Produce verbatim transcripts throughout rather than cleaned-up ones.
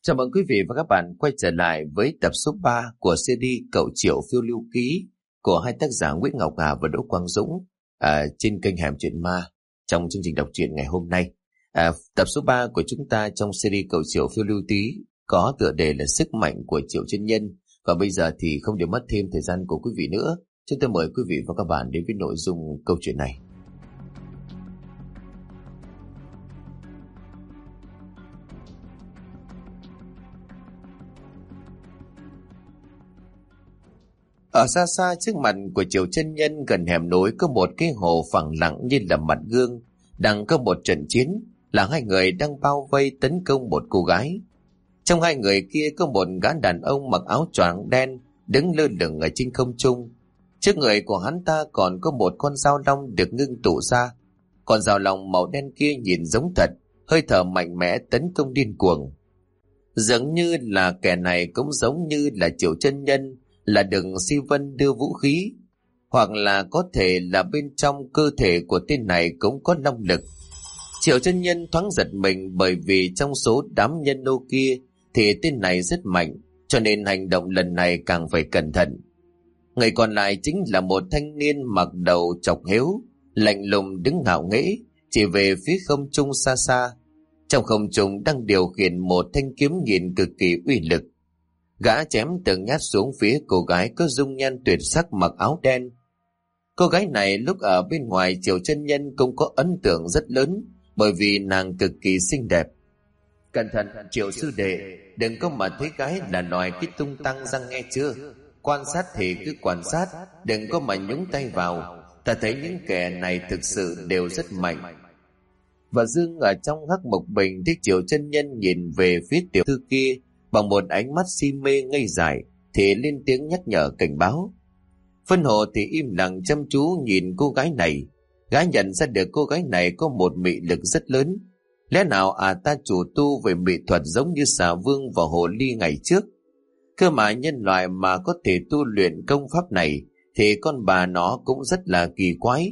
Chào mừng quý vị và các bạn quay trở lại với tập số ba của series Cậu Triệu Phiêu Lưu Ký của hai tác giả Nguyễn Ngọc Hà và Đỗ Quang Dũng à, trên kênh Hẻm Chuyện Ma. Trong chương trình đọc truyện ngày hôm nay, à, tập số ba của chúng ta trong series Cậu Triệu Phiêu Lưu Ký có tựa đề là Sức Mạnh của Triệu Chân Nhân. Và bây giờ thì không để mất thêm thời gian của quý vị nữa, chúng tôi mời quý vị và các bạn đến với nội dung câu chuyện này. Ở xa xa trước mặt của Triệu Chân Nhân, gần hẻm núi có một cái hồ phẳng lặng như là mặt gương. Đang có một trận chiến là hai người đang bao vây tấn công một cô gái. Trong hai người kia có một gã đàn ông mặc áo choàng đen đứng lơ lửng ở trên không trung. Trước người của hắn ta còn có một con dao long được ngưng tụ ra. Con dao long màu đen kia nhìn giống thật, hơi thở mạnh mẽ tấn công điên cuồng. Dường như là kẻ này cũng giống như là Triệu Chân Nhân, là đừng Si Vân đưa vũ khí, hoặc là có thể là bên trong cơ thể của tên này cũng có long lực. Triệu Chân Nhân thoáng giật mình, bởi vì trong số đám nhân nô kia thì tên này rất mạnh, cho nên hành động lần này càng phải cẩn thận. Người còn lại chính là một thanh niên mặc đầu chọc hếu, lạnh lùng đứng ngạo nghễ, chỉ về phía không trung xa xa. Trong không trung đang điều khiển một thanh kiếm nhìn cực kỳ uy lực. Gã chém từng nhát xuống phía cô gái có dung nhan tuyệt sắc mặc áo đen. Cô gái này lúc ở bên ngoài Triệu Chân Nhân cũng có ấn tượng rất lớn, bởi vì nàng cực kỳ xinh đẹp. Cẩn thận Triệu sư đệ, đừng có mà thấy gái là loài cái tung tăng răng nghe chưa. Quan sát thì cứ quan sát, đừng có mà nhúng tay vào. Ta thấy những kẻ này thực sự đều rất mạnh. Và Dương ở trong hắc mộc bình thấy Triệu Chân Nhân nhìn về phía tiểu thư kia bằng một ánh mắt si mê ngây dại, thì lên tiếng nhắc nhở cảnh báo. Vân Hồ thì im lặng chăm chú nhìn cô gái này. Gã nhận ra được cô gái này có một mị lực rất lớn. Lẽ nào à ta chủ tu về mỹ thuật giống như Xà Vương và Hồ Ly ngày trước? Cơ mà nhân loại mà có thể tu luyện công pháp này thì con bà nó cũng rất là kỳ quái.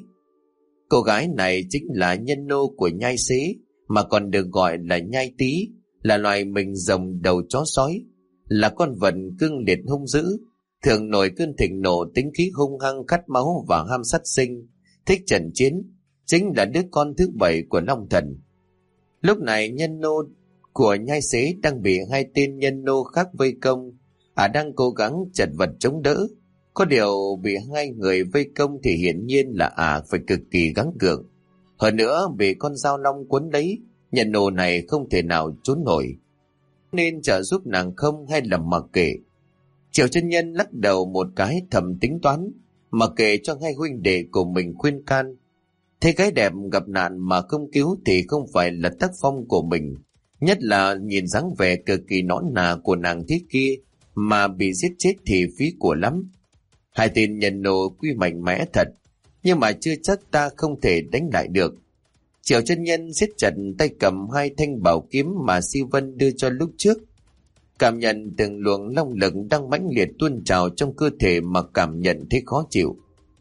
Cô gái này chính là nhân nô của Nhai Xế, mà còn được gọi là Nhai Tý, là loài mình rồng đầu chó sói, là con vật cương liệt hung dữ, thường nổi cơn thịnh nộ, tính khí hung hăng, khát máu và ham sát sinh, thích trận chiến, chính là đứa con thứ bảy của Long Thần. Lúc này nhân nô của Nhai Xế đang bị hai tên nhân nô khác vây công, à đang cố gắng chật vật chống đỡ. Có điều bị hai người vây công thì hiển nhiên là à phải cực kỳ gắng gượng. Hơn nữa bị con dao long quấn lấy, nhân nô này không thể nào trốn nổi. Nên trợ giúp nàng không hay là mặc kệ? Triệu Chân Nhân lắc đầu một cái thầm tính toán, mặc kệ cho hai huynh đệ của mình khuyên can. Thấy gái đẹp gặp nạn mà không cứu thì không phải là tác phong của mình. Nhất là nhìn dáng vẻ cực kỳ nõn nà của nàng thế kia mà bị giết chết thì phí của lắm. Hai tên nhân nô quy mạnh mẽ thật, nhưng mà chưa chắc ta không thể đánh lại được. Triệu Chân Nhân siết chặt tay cầm hai thanh bảo kiếm mà Si Vân đưa cho lúc trước, cảm nhận từng luồng long lực đang mãnh liệt tuôn trào trong cơ thể mà cảm nhận thấy khó chịu.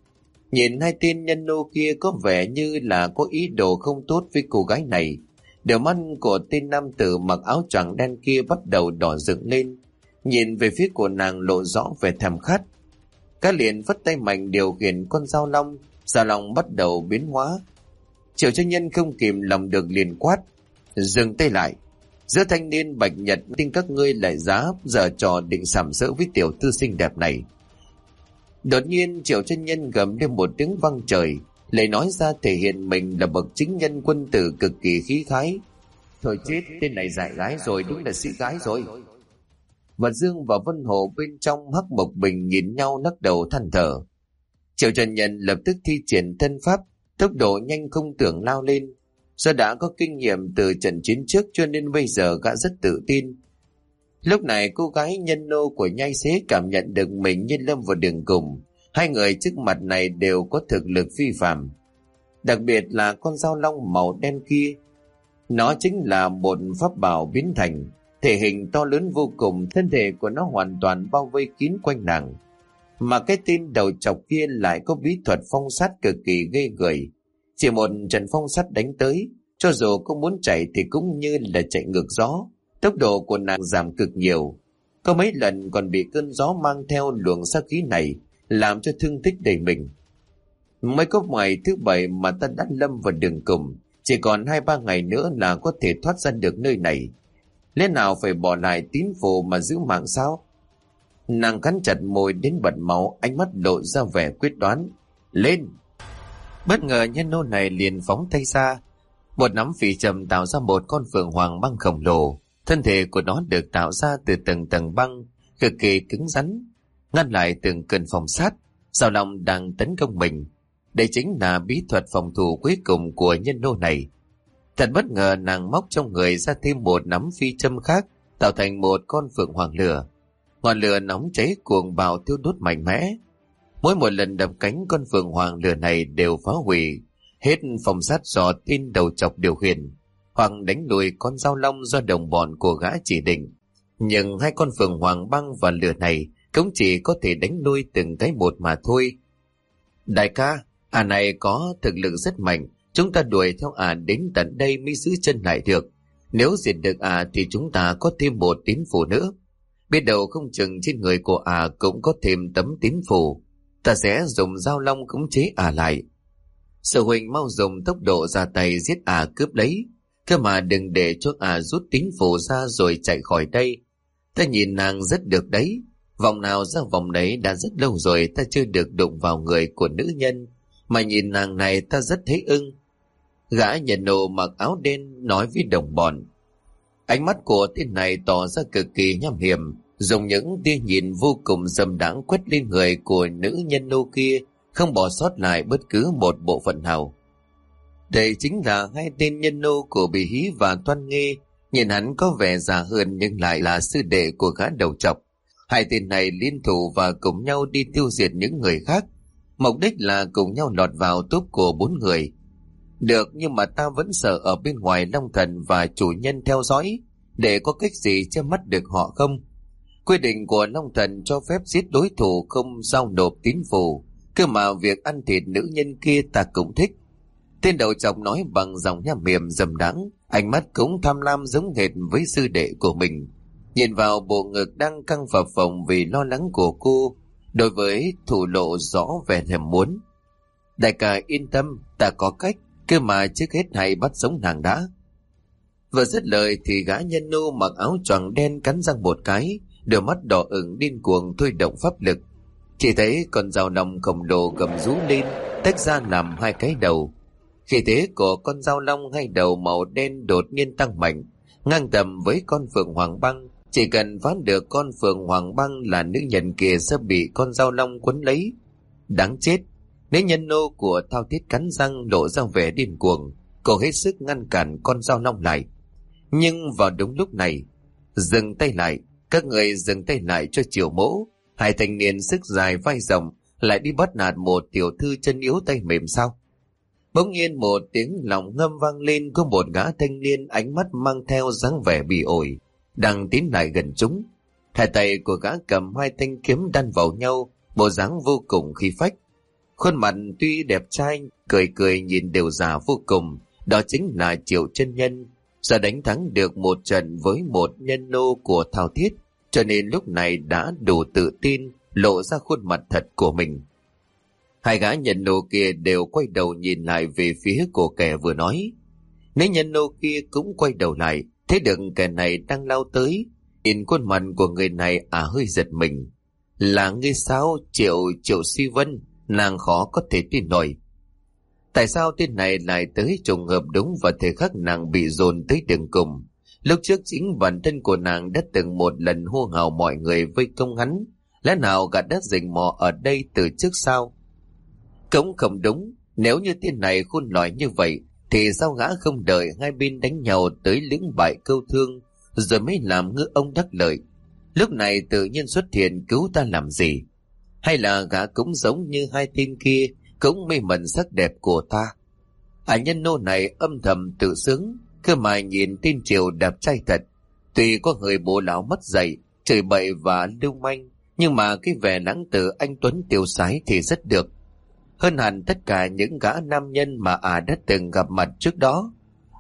Nhìn hai tên nhân nô kia có vẻ như là có ý đồ không tốt với cô gái này, đôi mắt của tên nam tử mặc áo choàng đen kia bắt đầu đỏ rực lên, nhìn về phía của nàng lộ rõ vẻ thèm khát. Các liền vất tay mạnh điều khiển con dao long, dao long bắt đầu biến hóa. Triệu Chân Nhân không kìm lòng được liền quát: dừng tay lại. Giữa thanh niên bạch nhật tin các ngươi lại giá giờ trò định sàm sỡ với tiểu thư xinh đẹp này. Đột nhiên Triệu Chân Nhân gầm lên một tiếng vang trời, lại nói ra thể hiện mình là bậc chính nhân quân tử cực kỳ khí khái. Thôi chết, tên này dại gái rồi, đúng là sĩ gái rồi. Và Dương và Vân Hồ bên trong hắc mộc bình nhìn nhau lắc đầu than thở. Triệu Chân Nhân lập tức thi triển thân pháp, tốc độ nhanh không tưởng lao lên. Do đã có kinh nghiệm từ trận chiến trước cho nên bây giờ gã rất tự tin. Lúc này cô gái nhân nô của Nhai Xế cảm nhận được mình như lâm vào đường cùng. Hai người trước mặt này đều có thực lực phi phàm. Đặc biệt là con dao long màu đen kia, nó chính là một pháp bảo biến thành, thể hình to lớn vô cùng, thân thể của nó hoàn toàn bao vây kín quanh nàng. Mà cái tên đầu chọc kia lại có bí thuật phong sát cực kỳ ghê người. Chỉ một trận phong sát đánh tới, cho dù có muốn chạy thì cũng như là chạy ngược gió, Tốc độ của nàng giảm cực nhiều, có mấy lần còn bị cơn gió mang theo luồng sát khí này làm cho thương tích đầy mình. Mới có ngày thứ bảy mà ta đã lâm vào đường cùng, chỉ còn hai ba ngày nữa là có thể thoát ra được nơi này. Lẽ nào phải bỏ lại tín phù mà giữ mạng sao? Nàng cắn chặt môi đến bật máu, ánh mắt lộ ra vẻ quyết đoán. Lên! Bất ngờ nhân nô này liền phóng tay ra, một nắm phỉ trầm tạo ra một con phượng hoàng băng khổng lồ. Thân thể của nó được tạo ra từ từng tầng băng cực kỳ cứng rắn, ngăn lại từng cơn phong sát. Giao Long đang tấn công mình. Đây chính là bí thuật phòng thủ cuối cùng của nhân nô này. Thật bất ngờ, nàng móc trong người ra thêm một nắm phi châm khác, tạo thành một con phượng hoàng lửa. Ngọn lửa nóng cháy cuồng bạo thiêu đốt mạnh mẽ. Mỗi một lần đập cánh, con phượng hoàng lửa này đều phá hủy hết phòng sát do tên đầu chọc điều khiển, hoặc đánh lùi con dao long do đồng bọn của gã chỉ định. Nhưng hai con phượng hoàng băng và lửa này cũng chỉ có thể đánh lui từng cái một mà thôi. Đại ca, ả này có thực lực rất mạnh, chúng ta đuổi theo ả đến tận đây mới giữ chân lại được. Nếu diệt được ả thì chúng ta có thêm một tín phù nữa. Biết đâu không chừng trên người của ả cũng có thêm tấm tín phù. Ta sẽ dùng dao long khống chế ả lại. Sở Huỳnh mau dùng tốc độ ra tay giết ả cướp lấy, cơ mà đừng để cho ả rút tín phù ra rồi chạy khỏi đây. Ta nhìn nàng rất được đấy, vòng nào ra vòng đấy, đã rất lâu rồi ta chưa được đụng vào người của nữ nhân, mà nhìn nàng này ta rất thấy ưng. Gã nhận nộ mặc áo đen nói với đồng bọn. Ánh mắt của tên này tỏ ra cực kỳ nham hiểm, dùng những tia nhìn vô cùng dâm đãng quét lên người của nữ nhân nô kia, không bỏ sót lại bất cứ một bộ phận nào. Đây chính là hai tên nhân nô của Bì Hí và Toan Nghê. Nhìn hắn có vẻ già hơn nhưng lại là sư đệ của gã đầu trọc. Hai tên này liên thủ và cùng nhau đi tiêu diệt những người khác, mục đích là cùng nhau lọt vào túp của bốn người. Được, nhưng mà ta vẫn sợ ở bên ngoài Long Thần và chủ nhân theo dõi, để có cách gì che mắt được họ không? Quy định của Long Thần cho phép giết đối thủ không giao nộp tín phù, cơ mà việc ăn thịt nữ nhân kia ta cũng thích. Tên đầu trọc nói bằng giọng nham hiểm dầm đắng, ánh mắt cũng tham lam giống hệt với sư đệ của mình. Nhìn vào bộ ngực đang căng phập phồng vì lo lắng của cô, đối với thủ lộ rõ vẻ thèm muốn. Đại ca yên tâm, ta có cách, cơ mà trước hết hãy bắt sống nàng đã. Vừa dứt lời thì gã nhân nô mặc áo choàng đen cắn răng một cái, đôi mắt đỏ ửng điên cuồng thôi động pháp lực. Chỉ thấy con dao long khổng lồ gầm rú lên, tách ra làm hai cái đầu. Khi thế của con dao long hai đầu màu đen đột nhiên tăng mạnh, ngang tầm với con phượng hoàng băng. Chỉ cần phán được con phượng hoàng băng là nữ nhân kia sẽ bị con dao long quấn lấy. Đáng chết! Nữ nhân nô của Thao Thiết cắn răng lộ ra vẻ điên cuồng, cô hết sức ngăn cản con dao long lại. Nhưng vào đúng lúc này, dừng tay lại, các người dừng tay lại cho Triều Mỗ. Hai thanh niên sức dài vai rộng lại đi bắt nạt một tiểu thư chân yếu tay mềm sao? Bỗng nhiên một tiếng lòng ngâm vang lên, có một gã thanh niên ánh mắt mang theo dáng vẻ bỉ ổi đang tiến lại gần chúng. Hai tay của gã cầm hai thanh kiếm đan vào nhau, bộ dáng vô cùng khí phách. Khuôn mặt tuy đẹp trai, cười cười nhìn đều già vô cùng. Đó chính là Triệu Chân Nhân, do đánh thắng được một trận với một nhân nô của Thao Thiết, cho nên lúc này đã đủ tự tin lộ ra khuôn mặt thật của mình. Hai gã nhân nô kia đều quay đầu nhìn lại về phía của kẻ vừa nói. Nếu nhân nô kia cũng quay đầu lại, thấy được kẻ này đang lao tới, nhìn khuôn mặt của người này à hơi giật mình. Là ngươi sao? Triệu Triệu Si Vân? Nàng khó có thể tin nổi. Tại sao tên này lại tới trùng hợp đúng vào thời khắc nàng bị dồn tới đường cùng? Lúc trước chính bản thân của nàng đã từng một lần hô hào mọi người vây công hắn, lẽ nào gã đã rình mò ở đây từ trước sao? Cũng không đúng, nếu như tên này khôn lỏi như vậy thì sao gã không đợi hai bên đánh nhau tới lưỡng bại câu thương rồi mới làm ngư ông đắc lợi, lúc này tự nhiên xuất hiện cứu ta làm gì? Hay là gã cũng giống như hai tên kia, cũng mê mẩn sắc đẹp của ta? À, nhân nô này âm thầm tự sướng, cơ mà nhìn tên Triều đẹp trai thật. Tuy có người bố lão mất dạy, chửi bậy và lưu manh, nhưng mà cái vẻ lãng tử anh tuấn tiêu sái thì rất được. Hơn hẳn tất cả những gã nam nhân mà à đã từng gặp mặt trước đó.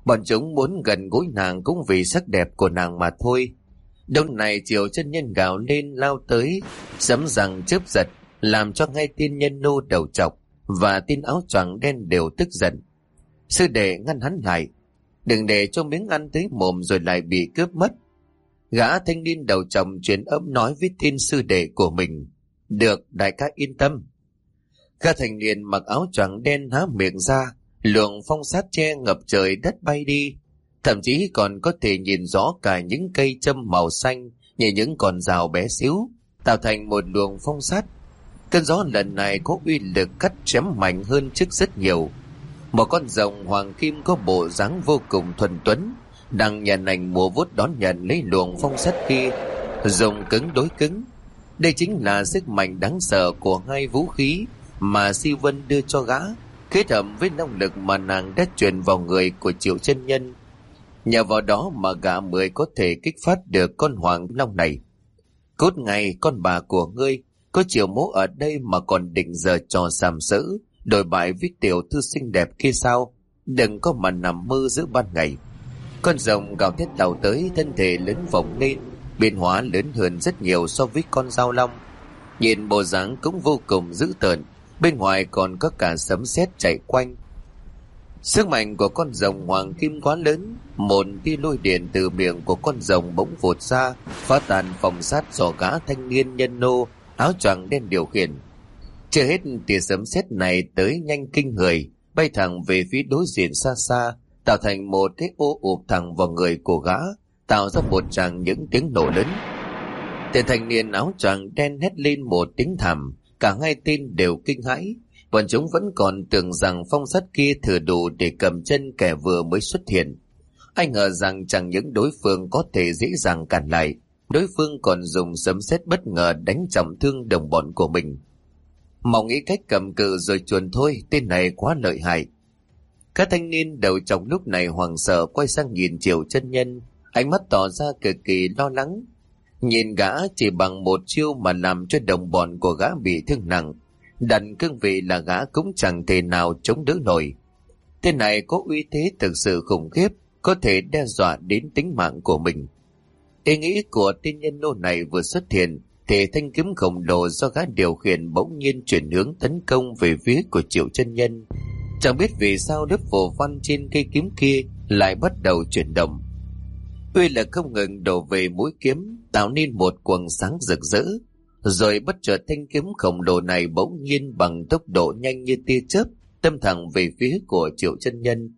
Bọn chúng muốn gần gũi nàng cũng vì sắc đẹp của nàng mà thôi. Đông này Triệu Chân Nhân gào lên lao tới, sấm rằng chớp giật, làm cho ngay tên nhân nô đầu trọc và tên áo choàng đen đều tức giận. Sư đệ ngăn hắn lại, đừng để cho miếng ăn tới mồm rồi lại bị cướp mất. Gã thanh niên đầu trọc truyền âm nói với tên sư đệ của mình. Được, đại ca yên tâm. Gã thanh niên mặc áo choàng đen há miệng ra, luồng phong sát che ngập trời đất bay đi, thậm chí còn có thể nhìn rõ cả những cây châm màu xanh như những con rào bé xíu, tạo thành một luồng phong sát. Cơn gió lần này có uy lực cắt chém mạnh hơn trước rất nhiều. Một con rồng hoàng kim có bộ dáng vô cùng thuần tuấn đang nhận ảnh múa vuốt đón nhận lấy luồng phong sát kia, dùng cứng đối cứng. Đây chính là sức mạnh đáng sợ của hai vũ khí mà Si Vân đưa cho gã, kết hợp với năng lực mà nàng đã truyền vào người của Triệu Chân Nhân. Nhờ vào đó mà gã mới có thể kích phát được con hoàng long này. Cốt ngày con bà của ngươi, có Triệu mỗ ở đây mà còn định giờ trò sàm sỡ, đổi bại với tiểu thư xinh đẹp kia sao? Đừng có mà nằm mơ giữa ban ngày. Con rồng gào thét lao tới, thân thể lớn phồng lên, biến hóa lớn hơn rất nhiều so với con dao long. Nhìn bộ dáng cũng vô cùng dữ tợn, bên ngoài còn có cả sấm sét chạy quanh. Sức mạnh của con rồng hoàng kim quá lớn, một tia lôi điện từ miệng của con rồng bỗng vụt ra, phá tan phòng sát do gã thanh niên nhân nô áo choàng đen điều khiển. Chưa hết, tia sấm sét này tới nhanh kinh người, bay thẳng về phía đối diện xa xa, tạo thành một cái ô ụp thẳng vào người của gã, tạo ra một tràng những tiếng nổ lớn. Tên thanh niên áo choàng đen hét lên một tiếng thảm, cả hai tên đều kinh hãi. Bọn chúng vẫn còn tưởng rằng phong sắt kia thừa đủ để cầm chân kẻ vừa mới xuất hiện. Ai ngờ rằng chẳng những đối phương có thể dễ dàng cản lại, đối phương còn dùng sấm sét bất ngờ đánh trọng thương đồng bọn của mình. Mau nghĩ cách cầm cự rồi chuồn thôi, tên này quá lợi hại. Các thanh niên đầu trọc lúc này hoảng sợ quay sang nhìn Triệu Chân Nhân, ánh mắt tỏ ra cực kỳ lo lắng. Nhìn gã chỉ bằng một chiêu mà làm cho đồng bọn của gã bị thương nặng, đặt cương vị là gã cũng chẳng thể nào chống đỡ nổi. Tên này có uy thế thực sự khủng khiếp, có thể đe dọa đến tính mạng của mình. Ý nghĩ của tên nhân nô này vừa xuất hiện, thì thanh kiếm khổng lồ do gã điều khiển bỗng nhiên chuyển hướng tấn công về phía của Triệu Chân Nhân. Chẳng biết vì sao lớp phù văn trên cây kiếm kia lại bắt đầu chuyển động. Uy lực không ngừng đổ về mũi kiếm, tạo nên một quầng sáng rực rỡ. Rồi bất chợt thanh kiếm khổng lồ này bỗng nhiên bằng tốc độ nhanh như tia chớp đâm thẳng về phía của Triệu Chân Nhân.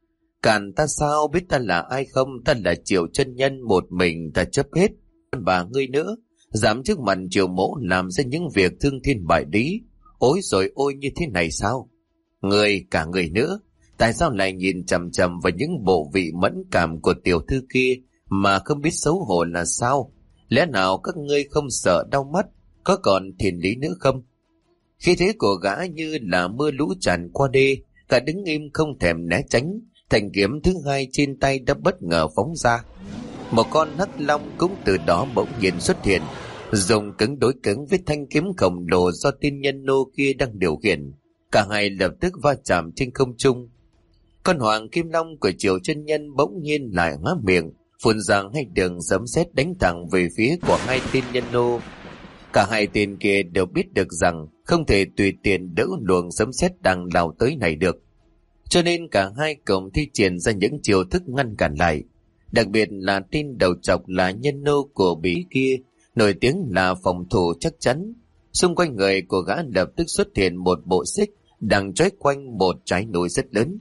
Cản ta sao, biết ta là ai không? Ta là Triệu Chân Nhân, một mình ta chấp hết. Bà ngươi nữa, dám trước mặt Triệu mỗ làm ra những việc thương thiên bại lý, ối rồi ôi như thế này sao? Người, cả người nữa, tại sao lại nhìn chằm chằm vào những bộ vị mẫn cảm của tiểu thư kia mà không biết xấu hổ là sao? Lẽ nào các ngươi không sợ đau mắt, có còn thiền lý nữa không? Khi thế của gã như là mưa lũ tràn qua đê, cả đứng im không thèm né tránh, thanh kiếm thứ hai trên tay đã bất ngờ phóng ra. Một con hắc long cũng từ đó bỗng nhiên xuất hiện, dùng cứng đối cứng với thanh kiếm khổng lồ do tên nhân nô kia đang điều khiển. Cả hai lập tức va chạm trên không trung. Con hoàng kim long của Triệu Chân Nhân bỗng nhiên lại há miệng, phun ra hai đường sấm sét đánh thẳng về phía của hai tên nhân nô. Cả hai tên kia đều biết được rằng không thể tùy tiện đỡ luồng sấm sét đang lao tới này được, cho nên cả hai cùng thi triển ra những chiêu thức ngăn cản lại. Đặc biệt là tên đầu trọc là nhân nô của bí kia, nổi tiếng là phòng thủ chắc chắn. Xung quanh người của gã lập tức xuất hiện một bộ xích đang trói quanh một trái núi rất lớn.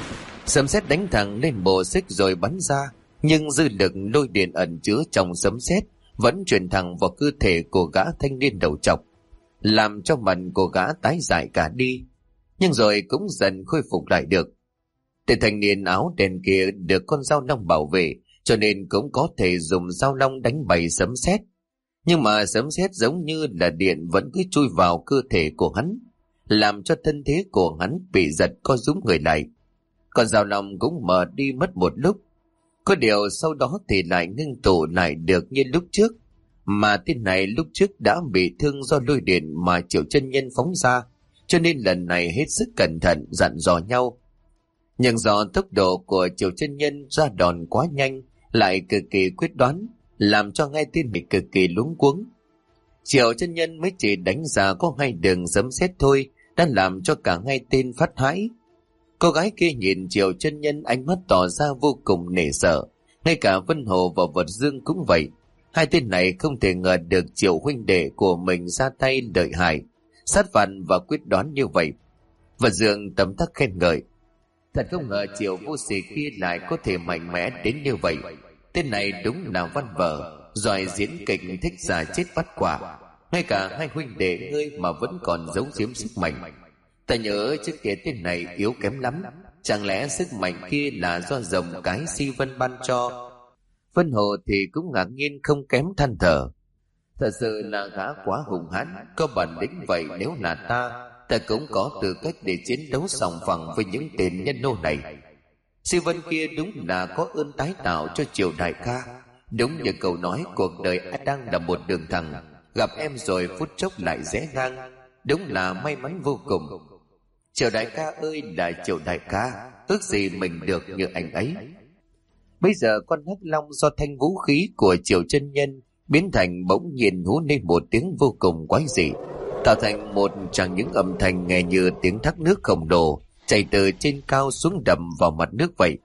Sấm sét đánh thẳng lên bộ xích rồi bắn ra, nhưng dư lực lôi điện ẩn chứa trong sấm sét vẫn truyền thẳng vào cơ thể của gã thanh niên đầu trọc, làm cho mặt của gã tái dại cả đi, nhưng rồi cũng dần khôi phục lại được. Tên thanh niên áo đen kia được con dao long bảo vệ, cho nên cũng có thể dùng dao long đánh bay sấm sét, nhưng mà sấm sét giống như là điện vẫn cứ chui vào cơ thể của hắn, làm cho thân thế của hắn bị giật co rúm người lại. Còn dao long cũng mờ đi mất một lúc, có điều sau đó thì lại ngưng tụ lại được như lúc trước, mà tên này lúc trước đã bị thương do lôi điện mà Triệu Chân Nhân phóng ra, cho nên lần này hết sức cẩn thận dặn dò nhau. Nhưng do tốc độ của Triệu Chân Nhân ra đòn quá nhanh, lại cực kỳ quyết đoán, làm cho ngay tên bị cực kỳ luống cuống. Triệu Chân Nhân mới chỉ đánh ra có hai đường sấm sét thôi, đã làm cho cả hai tên phát hãi. Cô gái kia nhìn Triệu Chân Nhân, ánh mắt tỏ ra vô cùng nể sợ. Ngay cả Vân Hồ và Vật Dương cũng vậy. Hai tên này không thể ngờ được Triệu huynh đệ của mình ra tay lợi hại, sát phạt và quyết đoán như vậy. Vật Dương tấm tắc khen ngợi. Thật không ngờ Triệu vô sỉ kia lại có thể mạnh mẽ đến như vậy. Tên này đúng là văn vở, giỏi diễn kịch, thích giả chết bắt quả. Ngay cả hai huynh đệ ngươi mà vẫn còn giấu giếm sức mạnh. Ta nhớ trước kia tên này yếu kém lắm. Chẳng lẽ sức mạnh kia là do rồng cái Si Vân ban cho? Vân Hồ thì cũng ngạc nhiên không kém than thở. Thật sự là gã quá hùng hãn, có bản lĩnh vậy. Nếu là ta, ta cũng có tư cách để chiến đấu sòng phẳng với những tên nhân nô này. Si Vân kia đúng là có ơn tái tạo cho Triệu đại ca. Đúng như câu nói, cuộc đời ai đang là một đường thẳng, gặp em rồi phút chốc lại rẽ ngang. Đúng là may mắn vô cùng. Triệu đại ca ơi là Triệu đại ca, ước gì mình được như anh ấy. Bây giờ con hắc long do thanh vũ khí của Triệu Chân Nhân biến thành bỗng nhiên hú lên một tiếng vô cùng quái dị, tạo thành một tràng những âm thanh nghe như tiếng thác nước khổng lồ chảy từ trên cao xuống đầm vào mặt nước vậy.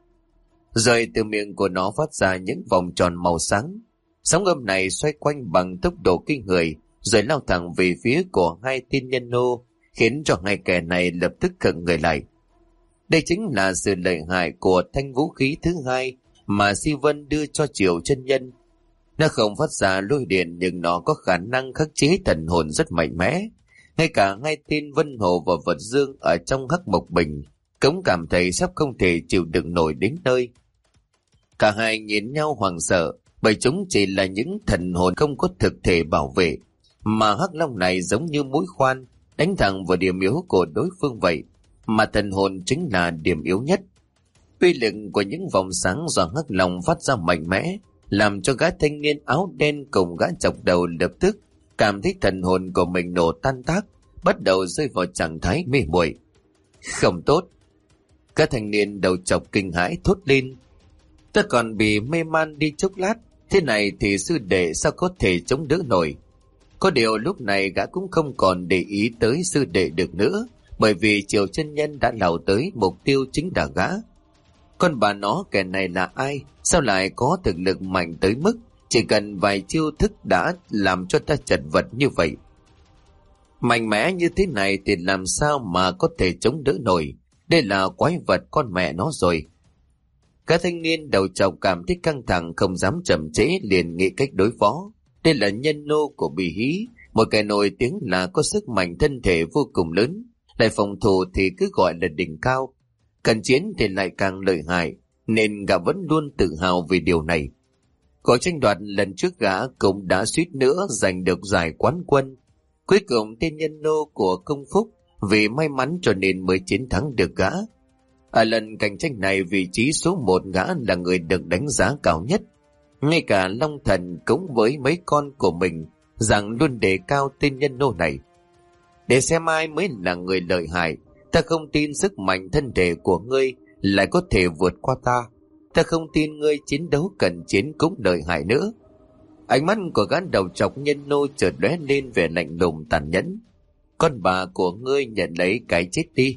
Rồi từ miệng của nó phát ra những vòng tròn màu sáng. Sóng âm này xoay quanh bằng tốc độ kinh người, rồi lao thẳng về phía của hai tên nhân nô, khiến cho hai kẻ này lập tức khựng người lại. Đây chính là sự lợi hại của thanh vũ khí thứ hai mà Si Vân đưa cho Triệu Chân Nhân. Nó không phát ra lôi điện, nhưng nó có khả năng khắc chế thần hồn rất mạnh mẽ. Ngay cả hai tên Vân Hồ và Vật Dương ở trong Hắc Mộc Bình cũng cảm thấy sắp không thể chịu đựng nổi đến nơi. Cả hai nhìn nhau hoảng sợ, bởi chúng chỉ là những thần hồn không có thực thể bảo vệ, mà hắc long này giống như mũi khoan đánh thẳng vào điểm yếu của đối phương vậy, mà thần hồn chính là điểm yếu nhất. Uy lực của những vòng sáng do hắc long phát ra mạnh mẽ, làm cho gã thanh niên áo đen cùng gã chọc đầu lập tức cảm thấy thần hồn của mình nổ tan tác, bắt đầu rơi vào trạng thái mê muội. Không tốt! Các thanh niên đầu chọc kinh hãi thốt lên. Ta còn bị mê man đi chốc lát, thế này thì sư đệ sao có thể chống đỡ nổi? Có điều lúc này gã cũng không còn để ý tới sư đệ được nữa, bởi vì Triệu Chân Nhân đã lao tới mục tiêu chính là gã. Con bà nó, kẻ này là ai? Sao lại có thực lực mạnh tới mức chỉ cần vài chiêu thức đã làm cho ta chật vật như vậy? Mạnh mẽ như thế này thì làm sao mà có thể chống đỡ nổi? Đây là quái vật con mẹ nó rồi. Các thanh niên đầu trọc cảm thấy căng thẳng, không dám chậm trễ, liền nghĩ cách đối phó. Đây là nhân nô của Bì Hí, một kẻ nổi tiếng là có sức mạnh thân thể vô cùng lớn, lại phòng thủ thì cứ gọi là đỉnh cao. Cần chiến thì lại càng lợi hại, nên gã vẫn luôn tự hào về điều này. Cuộc tranh đoạt lần trước gã cũng đã suýt nữa giành được giải quán quân. Cuối cùng tên nhân nô của Công Phúc vì may mắn cho nên mới chiến thắng được gã. Ở lần cạnh tranh này, vị trí số một gã là người được đánh giá cao nhất. Ngay cả Long Thần cũng với mấy con của mình rằng luôn đề cao tên nhân nô này. Để xem ai mới là người lợi hại. Ta không tin sức mạnh thân thể của ngươi lại có thể vượt qua ta. Ta không tin ngươi chiến đấu cần chiến cũng lợi hại nữa. Ánh mắt của gã đầu trọc nhân nô chợt lóe lên vẻ lạnh lùng tàn nhẫn. Con bà của ngươi nhận lấy cái chết đi.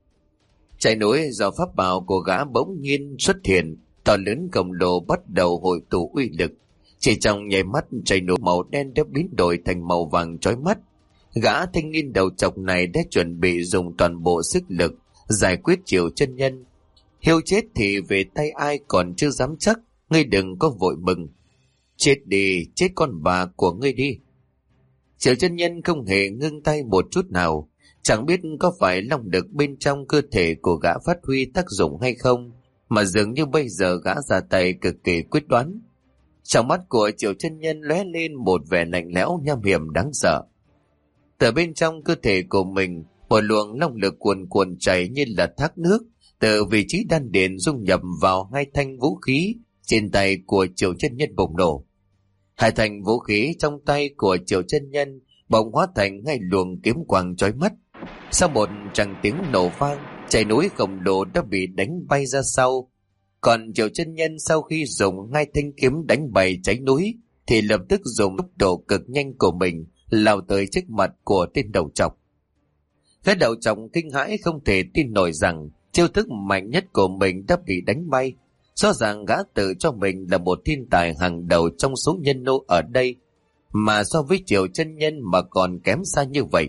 Chạy núi do pháp bảo của gã bỗng nhiên xuất hiện, to lớn khổng lồ bắt đầu hội tụ uy lực. Chỉ trong nháy mắt, chạy núi màu đen đã biến đổi thành màu vàng chói mắt. Gã thanh niên đầu trọc này đã chuẩn bị dùng toàn bộ sức lực giải quyết Triệu Chân Nhân. Hiêu chết thì về tay ai còn chưa dám chắc, ngươi đừng có vội mừng. Chết đi, chết con bà của ngươi đi. Triệu Chân Nhân không hề ngưng tay một chút nào. Chẳng biết có phải long lực bên trong cơ thể của gã phát huy tác dụng hay không, mà dường như bây giờ gã ra tay cực kỳ quyết đoán. Trong mắt của Triệu Chân Nhân lóe lên một vẻ lạnh lẽo nham hiểm đáng sợ. Từ bên trong cơ thể của mình, một luồng long lực cuồn cuộn chảy như là thác nước, từ vị trí đan điền dung nhập vào hai thanh vũ khí trên tay của Triệu Chân Nhân bùng nổ. Hai thanh vũ khí trong tay của Triệu Chân Nhân bỗng hóa thành hai luồng kiếm quang chói mắt. Sau một tràng tiếng nổ vang, Trái núi khổng lồ đã bị đánh bay ra sau. Còn Triệu Chân Nhân sau khi dùng hai thanh kiếm đánh bay trái núi thì lập tức dùng tốc độ cực nhanh của mình lao tới trước mặt của tên đầu trọc. Cái đầu trọc kinh hãi không thể tin nổi rằng chiêu thức mạnh nhất của mình đã bị đánh bay. Rõ ràng gã tự cho mình là một thiên tài hàng đầu trong số nhân nô ở đây, mà so với Triệu Chân Nhân mà còn kém xa như vậy.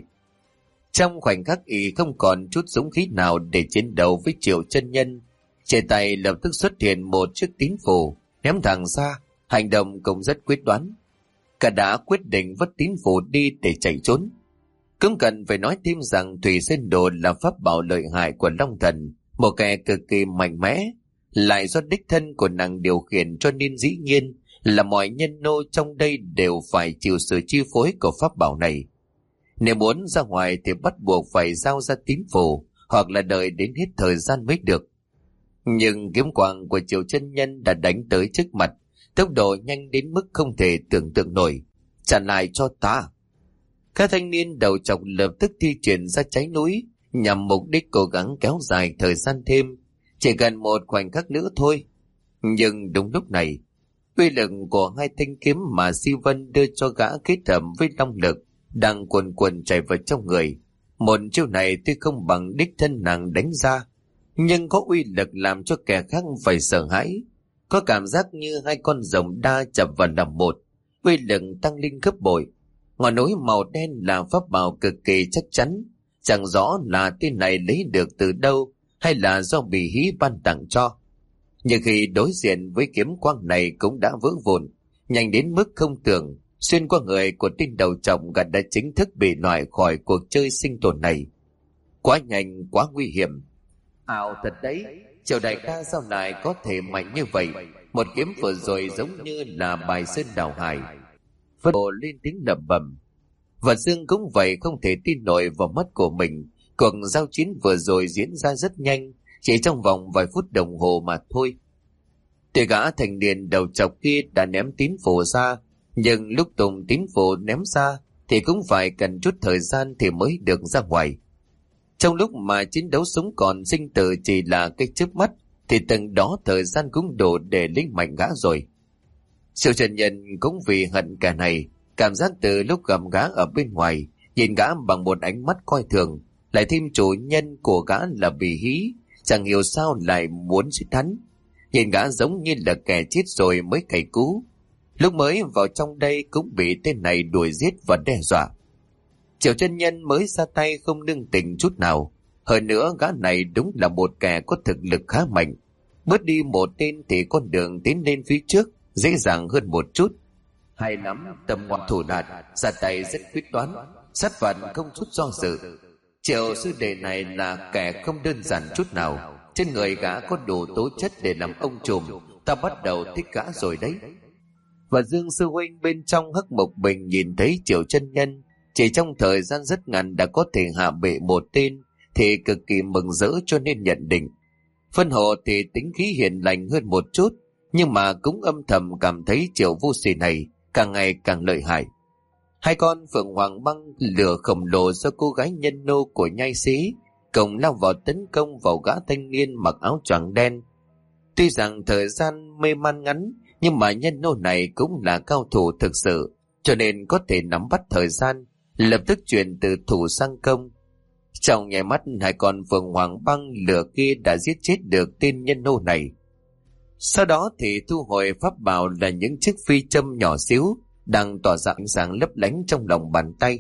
Trong khoảnh khắc y không còn chút dũng khí nào để chiến đấu với Triệu Chân Nhân, trên tay lập tức xuất hiện một chiếc tín phù ném thẳng ra, hành động cũng rất quyết đoán. Cả đã quyết định vứt tín phù đi để chạy trốn. Cũng cần phải nói thêm rằng Thủy Sơn Đồ là pháp bảo lợi hại của Long Thần, một kẻ cực kỳ mạnh mẽ, lại do đích thân của nàng điều khiển, cho nên dĩ nhiên là mọi nhân nô trong đây đều phải chịu sự chi phối của pháp bảo này. Nếu muốn ra ngoài thì bắt buộc phải giao ra tín phù, hoặc là đợi đến hết thời gian mới được. Nhưng kiếm quang của Triệu Chân Nhân đã đánh tới trước mặt, tốc độ nhanh đến mức không thể tưởng tượng nổi. Chặn lại cho ta! Các thanh niên đầu trọc lập tức thi triển ra trái núi, nhằm mục đích cố gắng kéo dài thời gian thêm, chỉ cần một khoảnh khắc nữa thôi. Nhưng đúng lúc này, uy lực của hai thanh kiếm mà Si Vân đưa cho gã kết hợp với long lực đang cuồn cuộn chảy vào trong người. Một chiêu này tuy không bằng đích thân nàng đánh ra, nhưng có uy lực làm cho kẻ khác phải sợ hãi. Có cảm giác như hai con rồng đa chập vào làm một, uy lực tăng lên gấp bội. Ngọn núi màu đen là pháp bảo cực kỳ chắc chắn, chẳng rõ là tên này lấy được từ đâu hay là do bị hí ban tặng cho. Nhưng khi đối diện với kiếm quang này cũng đã vỡ vụn, nhanh đến mức không tưởng, xuyên qua người của tên đầu trọc gã đã chính thức bị loại khỏi cuộc chơi sinh tồn này. Quá nhanh, quá nguy hiểm. Ảo thật đấy, Triệu đại ca sao lại có thể mạnh như vậy? Một kiếm vừa rồi giống như là bài sơn đảo hải. Vân Hồ lên tiếng lẩm bẩm. Và Dương cũng vậy, không thể tin nổi vào mắt của mình. Cuộc giao chiến vừa rồi diễn ra rất nhanh, chỉ trong vòng vài phút đồng hồ mà thôi. Tuy gã thành niên đầu trọc kia đã ném tín phù ra, nhưng lúc Tùng tín phù ném ra thì cũng phải cần chút thời gian thì mới được ra ngoài. Trong lúc mà chiến đấu sống còn sinh tử chỉ là cái chớp mắt, thì từng đó thời gian cũng đủ để linh mạnh gã rồi. Triệu Chân Nhân cũng vì hận cả này, cảm giác từ lúc gặp gã ở bên ngoài, nhìn gã bằng một ánh mắt coi thường, lại thêm chủ nhân của gã là Bì Hí, chẳng hiểu sao lại muốn giết hắn. Nhìn gã giống như là kẻ chết rồi mới cày cú. Lúc mới vào trong đây cũng bị tên này đuổi giết và đe dọa. Triệu Chân Nhân mới ra tay không nương tình chút nào. Hơn nữa gã này đúng là một kẻ có thực lực khá mạnh. Bớt đi một tên thì con đường tiến lên phía trước dễ dàng hơn một chút. Hay lắm, tầm ngoan thủ đạt, ra tay rất quyết đoán, sát phạt không chút do dự. Triệu sư đệ này là kẻ không đơn giản chút nào. Trên người gã có đủ tố chất để làm ông trùm, ta bắt đầu thích gã rồi đấy. Và Dương sư huynh bên trong Hắc Mộc Bình nhìn thấy Triệu Chân Nhân chỉ trong thời gian rất ngắn đã có thể hạ bệ một tên thì cực kỳ mừng rỡ, cho nên nhận định. Phân Hộ thì tính khí hiền lành hơn một chút, nhưng mà cũng âm thầm cảm thấy Triệu vô sỉ này càng ngày càng lợi hại. Hai con Phượng Hoàng Băng lửa khổng lồ do cô gái nhân nô của nhai sĩ cùng lao vào tấn công vào gã thanh niên mặc áo choàng đen. Tuy rằng thời gian mê man ngắn, nhưng mà nhân nô này cũng là cao thủ thực sự, cho nên có thể nắm bắt thời gian, lập tức chuyển từ thủ sang công. Trong nháy mắt, hai con Phượng Hoàng Băng lửa kia đã giết chết được tên nhân nô này. Sau đó thì thu hồi pháp bảo là những chiếc phi châm nhỏ xíu đang tỏa ra ánh sáng lấp lánh trong lòng bàn tay.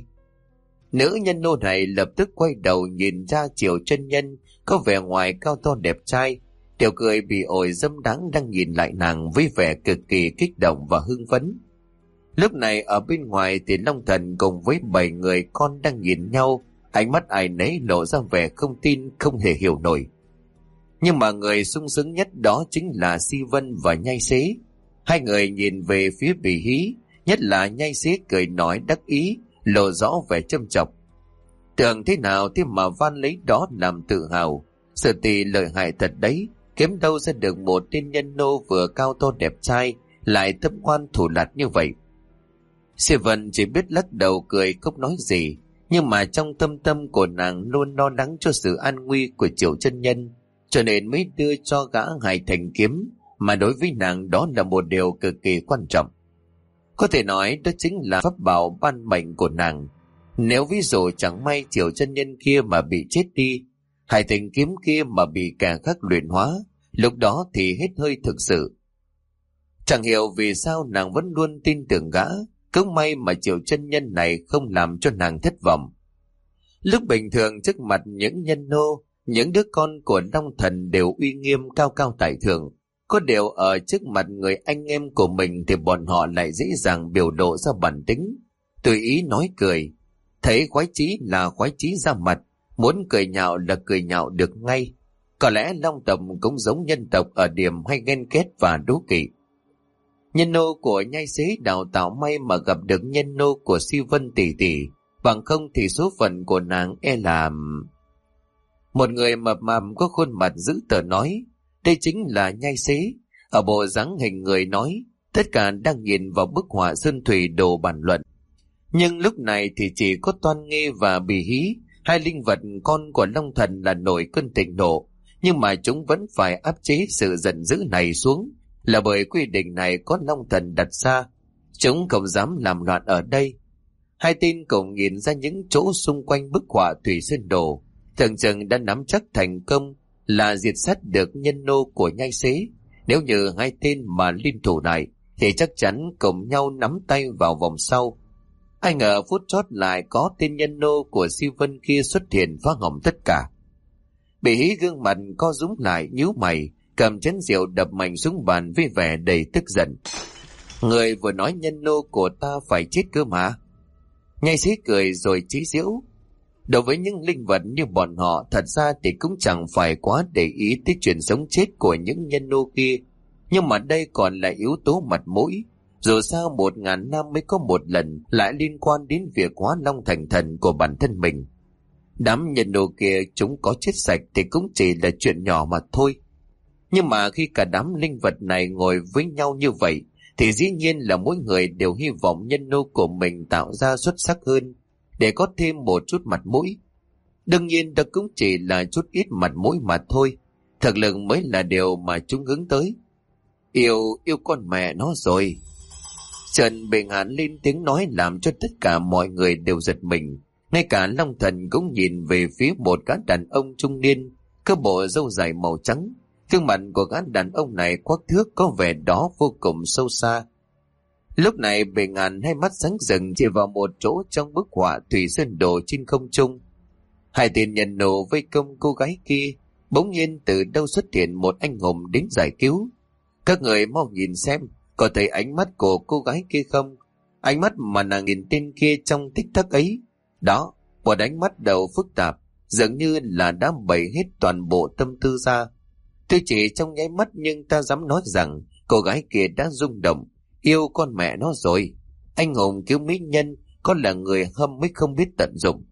Nữ nhân nô này lập tức quay đầu nhìn ra Triệu Chân Nhân có vẻ ngoài cao to đẹp trai, tiểu cười bị ổi dâm đáng đang nhìn lại nàng với vẻ cực kỳ kích động và hưng phấn. Lúc này ở bên ngoài thì Long Thần cùng với bảy người con đang nhìn nhau, ánh mắt ai nấy lộ ra vẻ không tin, không hề hiểu nổi. Nhưng mà người sung sướng nhất đó chính là Si Vân và Nhai Xế. Hai người nhìn về phía Bì Hí, nhất là Nhai Xế cười nói đắc ý, lộ rõ vẻ châm chọc. Tưởng thế nào thế mà van lấy đó làm tự hào, sự tì lợi hại thật đấy, kiếm đâu ra được một tên nhân nô vừa cao to đẹp trai, lại tâm oan thủ lạt như vậy. Si Vân chỉ biết lắc đầu cười không nói gì, Nhưng mà trong tâm tâm của nàng luôn lo lắng cho sự an nguy của Triệu chân nhân, cho nên mới đưa cho gã hai thanh kiếm, mà đối với nàng đó là một điều cực kỳ quan trọng. Có thể nói đó chính là pháp bảo ban mệnh của nàng. Nếu ví dụ chẳng may Triệu chân nhân kia mà bị chết đi, hai thanh kiếm kia mà bị kẻ khác luyện hóa, lúc đó thì hết hơi thực sự. Chẳng hiểu vì sao nàng vẫn luôn tin tưởng gã, cứ may mà Triệu chân nhân này không làm cho nàng thất vọng. Lúc bình thường trước mặt những nhân nô, những đứa con của Long Thần đều uy nghiêm cao cao tại thượng. Có điều ở trước mặt người anh em của mình thì bọn họ lại dễ dàng biểu lộ ra bản tính, tùy ý nói cười. Thấy khoái chí là khoái chí ra mặt, muốn cười nhạo là cười nhạo được ngay. Có lẽ Long tộc cũng giống nhân tộc ở điểm hay ghen ghét và đố kỵ. Nhân nô của nhai xế đào tạo may mà gặp được nhân nô của Si Vân tỷ tỷ, bằng không thì số phận của nàng e là... Một người mập mạp có khuôn mặt dữ tợn nói, đây chính là nhai xế. Ở bộ dáng hình người nói, tất cả đang nhìn vào bức họa sơn thủy đồ bàn luận. Nhưng lúc này thì chỉ có Toan Nghê và Bì Hí, hai linh vật con của Long Thần là nổi cơn thịnh nộ, nhưng mà chúng vẫn phải áp chế sự giận dữ này xuống, là bởi quy định này có Long Thần đặt ra, chúng không dám làm loạn ở đây. Hai tên cùng nhìn ra những chỗ xung quanh bức họa thủy sơn đồ, tưởng chừng đã nắm chắc thành công là diệt sát được nhân nô của nhai xế. Nếu như hai tên mà liên thủ lại thì chắc chắn cùng nhau nắm tay vào vòng sau. Ai ngờ phút chót lại có tên nhân nô của Si Vân kia xuất hiện phá hỏng tất cả. Bị Hí gương mặt co rúm lại, nhíu mày, cầm chén rượu đập mạnh xuống bàn với vẻ đầy tức giận. Người vừa nói nhân nô của ta phải chết cơ mà. Nhai xế cười rồi chí giễu. Đối với những linh vật như bọn họ, thật ra thì cũng chẳng phải quá để ý tới chuyện sống chết của những nhân nô kia. Nhưng mà đây còn là yếu tố mặt mũi. Dù sao một ngàn năm mới có một lần, lại liên quan đến việc hóa long thành thần của bản thân mình. Đám nhân nô kia chúng có chết sạch thì cũng chỉ là chuyện nhỏ mà thôi. Nhưng mà khi cả đám linh vật này ngồi với nhau như vậy, thì dĩ nhiên là mỗi người đều hy vọng nhân nô của mình tạo ra xuất sắc hơn, để có thêm một chút mặt mũi. Đương nhiên đó cũng chỉ là chút ít mặt mũi mà thôi, thực lực mới là điều mà chúng hướng tới. Yêu, yêu con mẹ nó rồi. Trần Bình Hàn lên tiếng nói làm cho tất cả mọi người đều giật mình. Ngay cả Long Thần cũng nhìn về phía một gã đàn ông trung niên, có bộ râu dài màu trắng. Gương mặt của gã đàn ông này quắc thước, có vẻ đó vô cùng sâu xa. Lúc này Bình Hàn hai mắt sáng rừng chỉ vào một chỗ trong bức họa thủy sơn đồ trên không trung. Hai tên nhân nô vây công cô gái kia, bỗng nhiên từ đâu xuất hiện một anh hùng đến giải cứu. Các người mau nhìn xem, có thấy ánh mắt của cô gái kia không? Ánh mắt mà nàng nhìn tên kia trong tích tắc ấy. Đó, một ánh mắt đầu phức tạp, dường như là đã bày hết toàn bộ tâm tư ra. Tuy chỉ trong nháy mắt nhưng ta dám nói rằng cô gái kia đã rung động, yêu con mẹ nó rồi. Anh hùng cứu mỹ nhân, có là người hâm mới không biết tận dụng.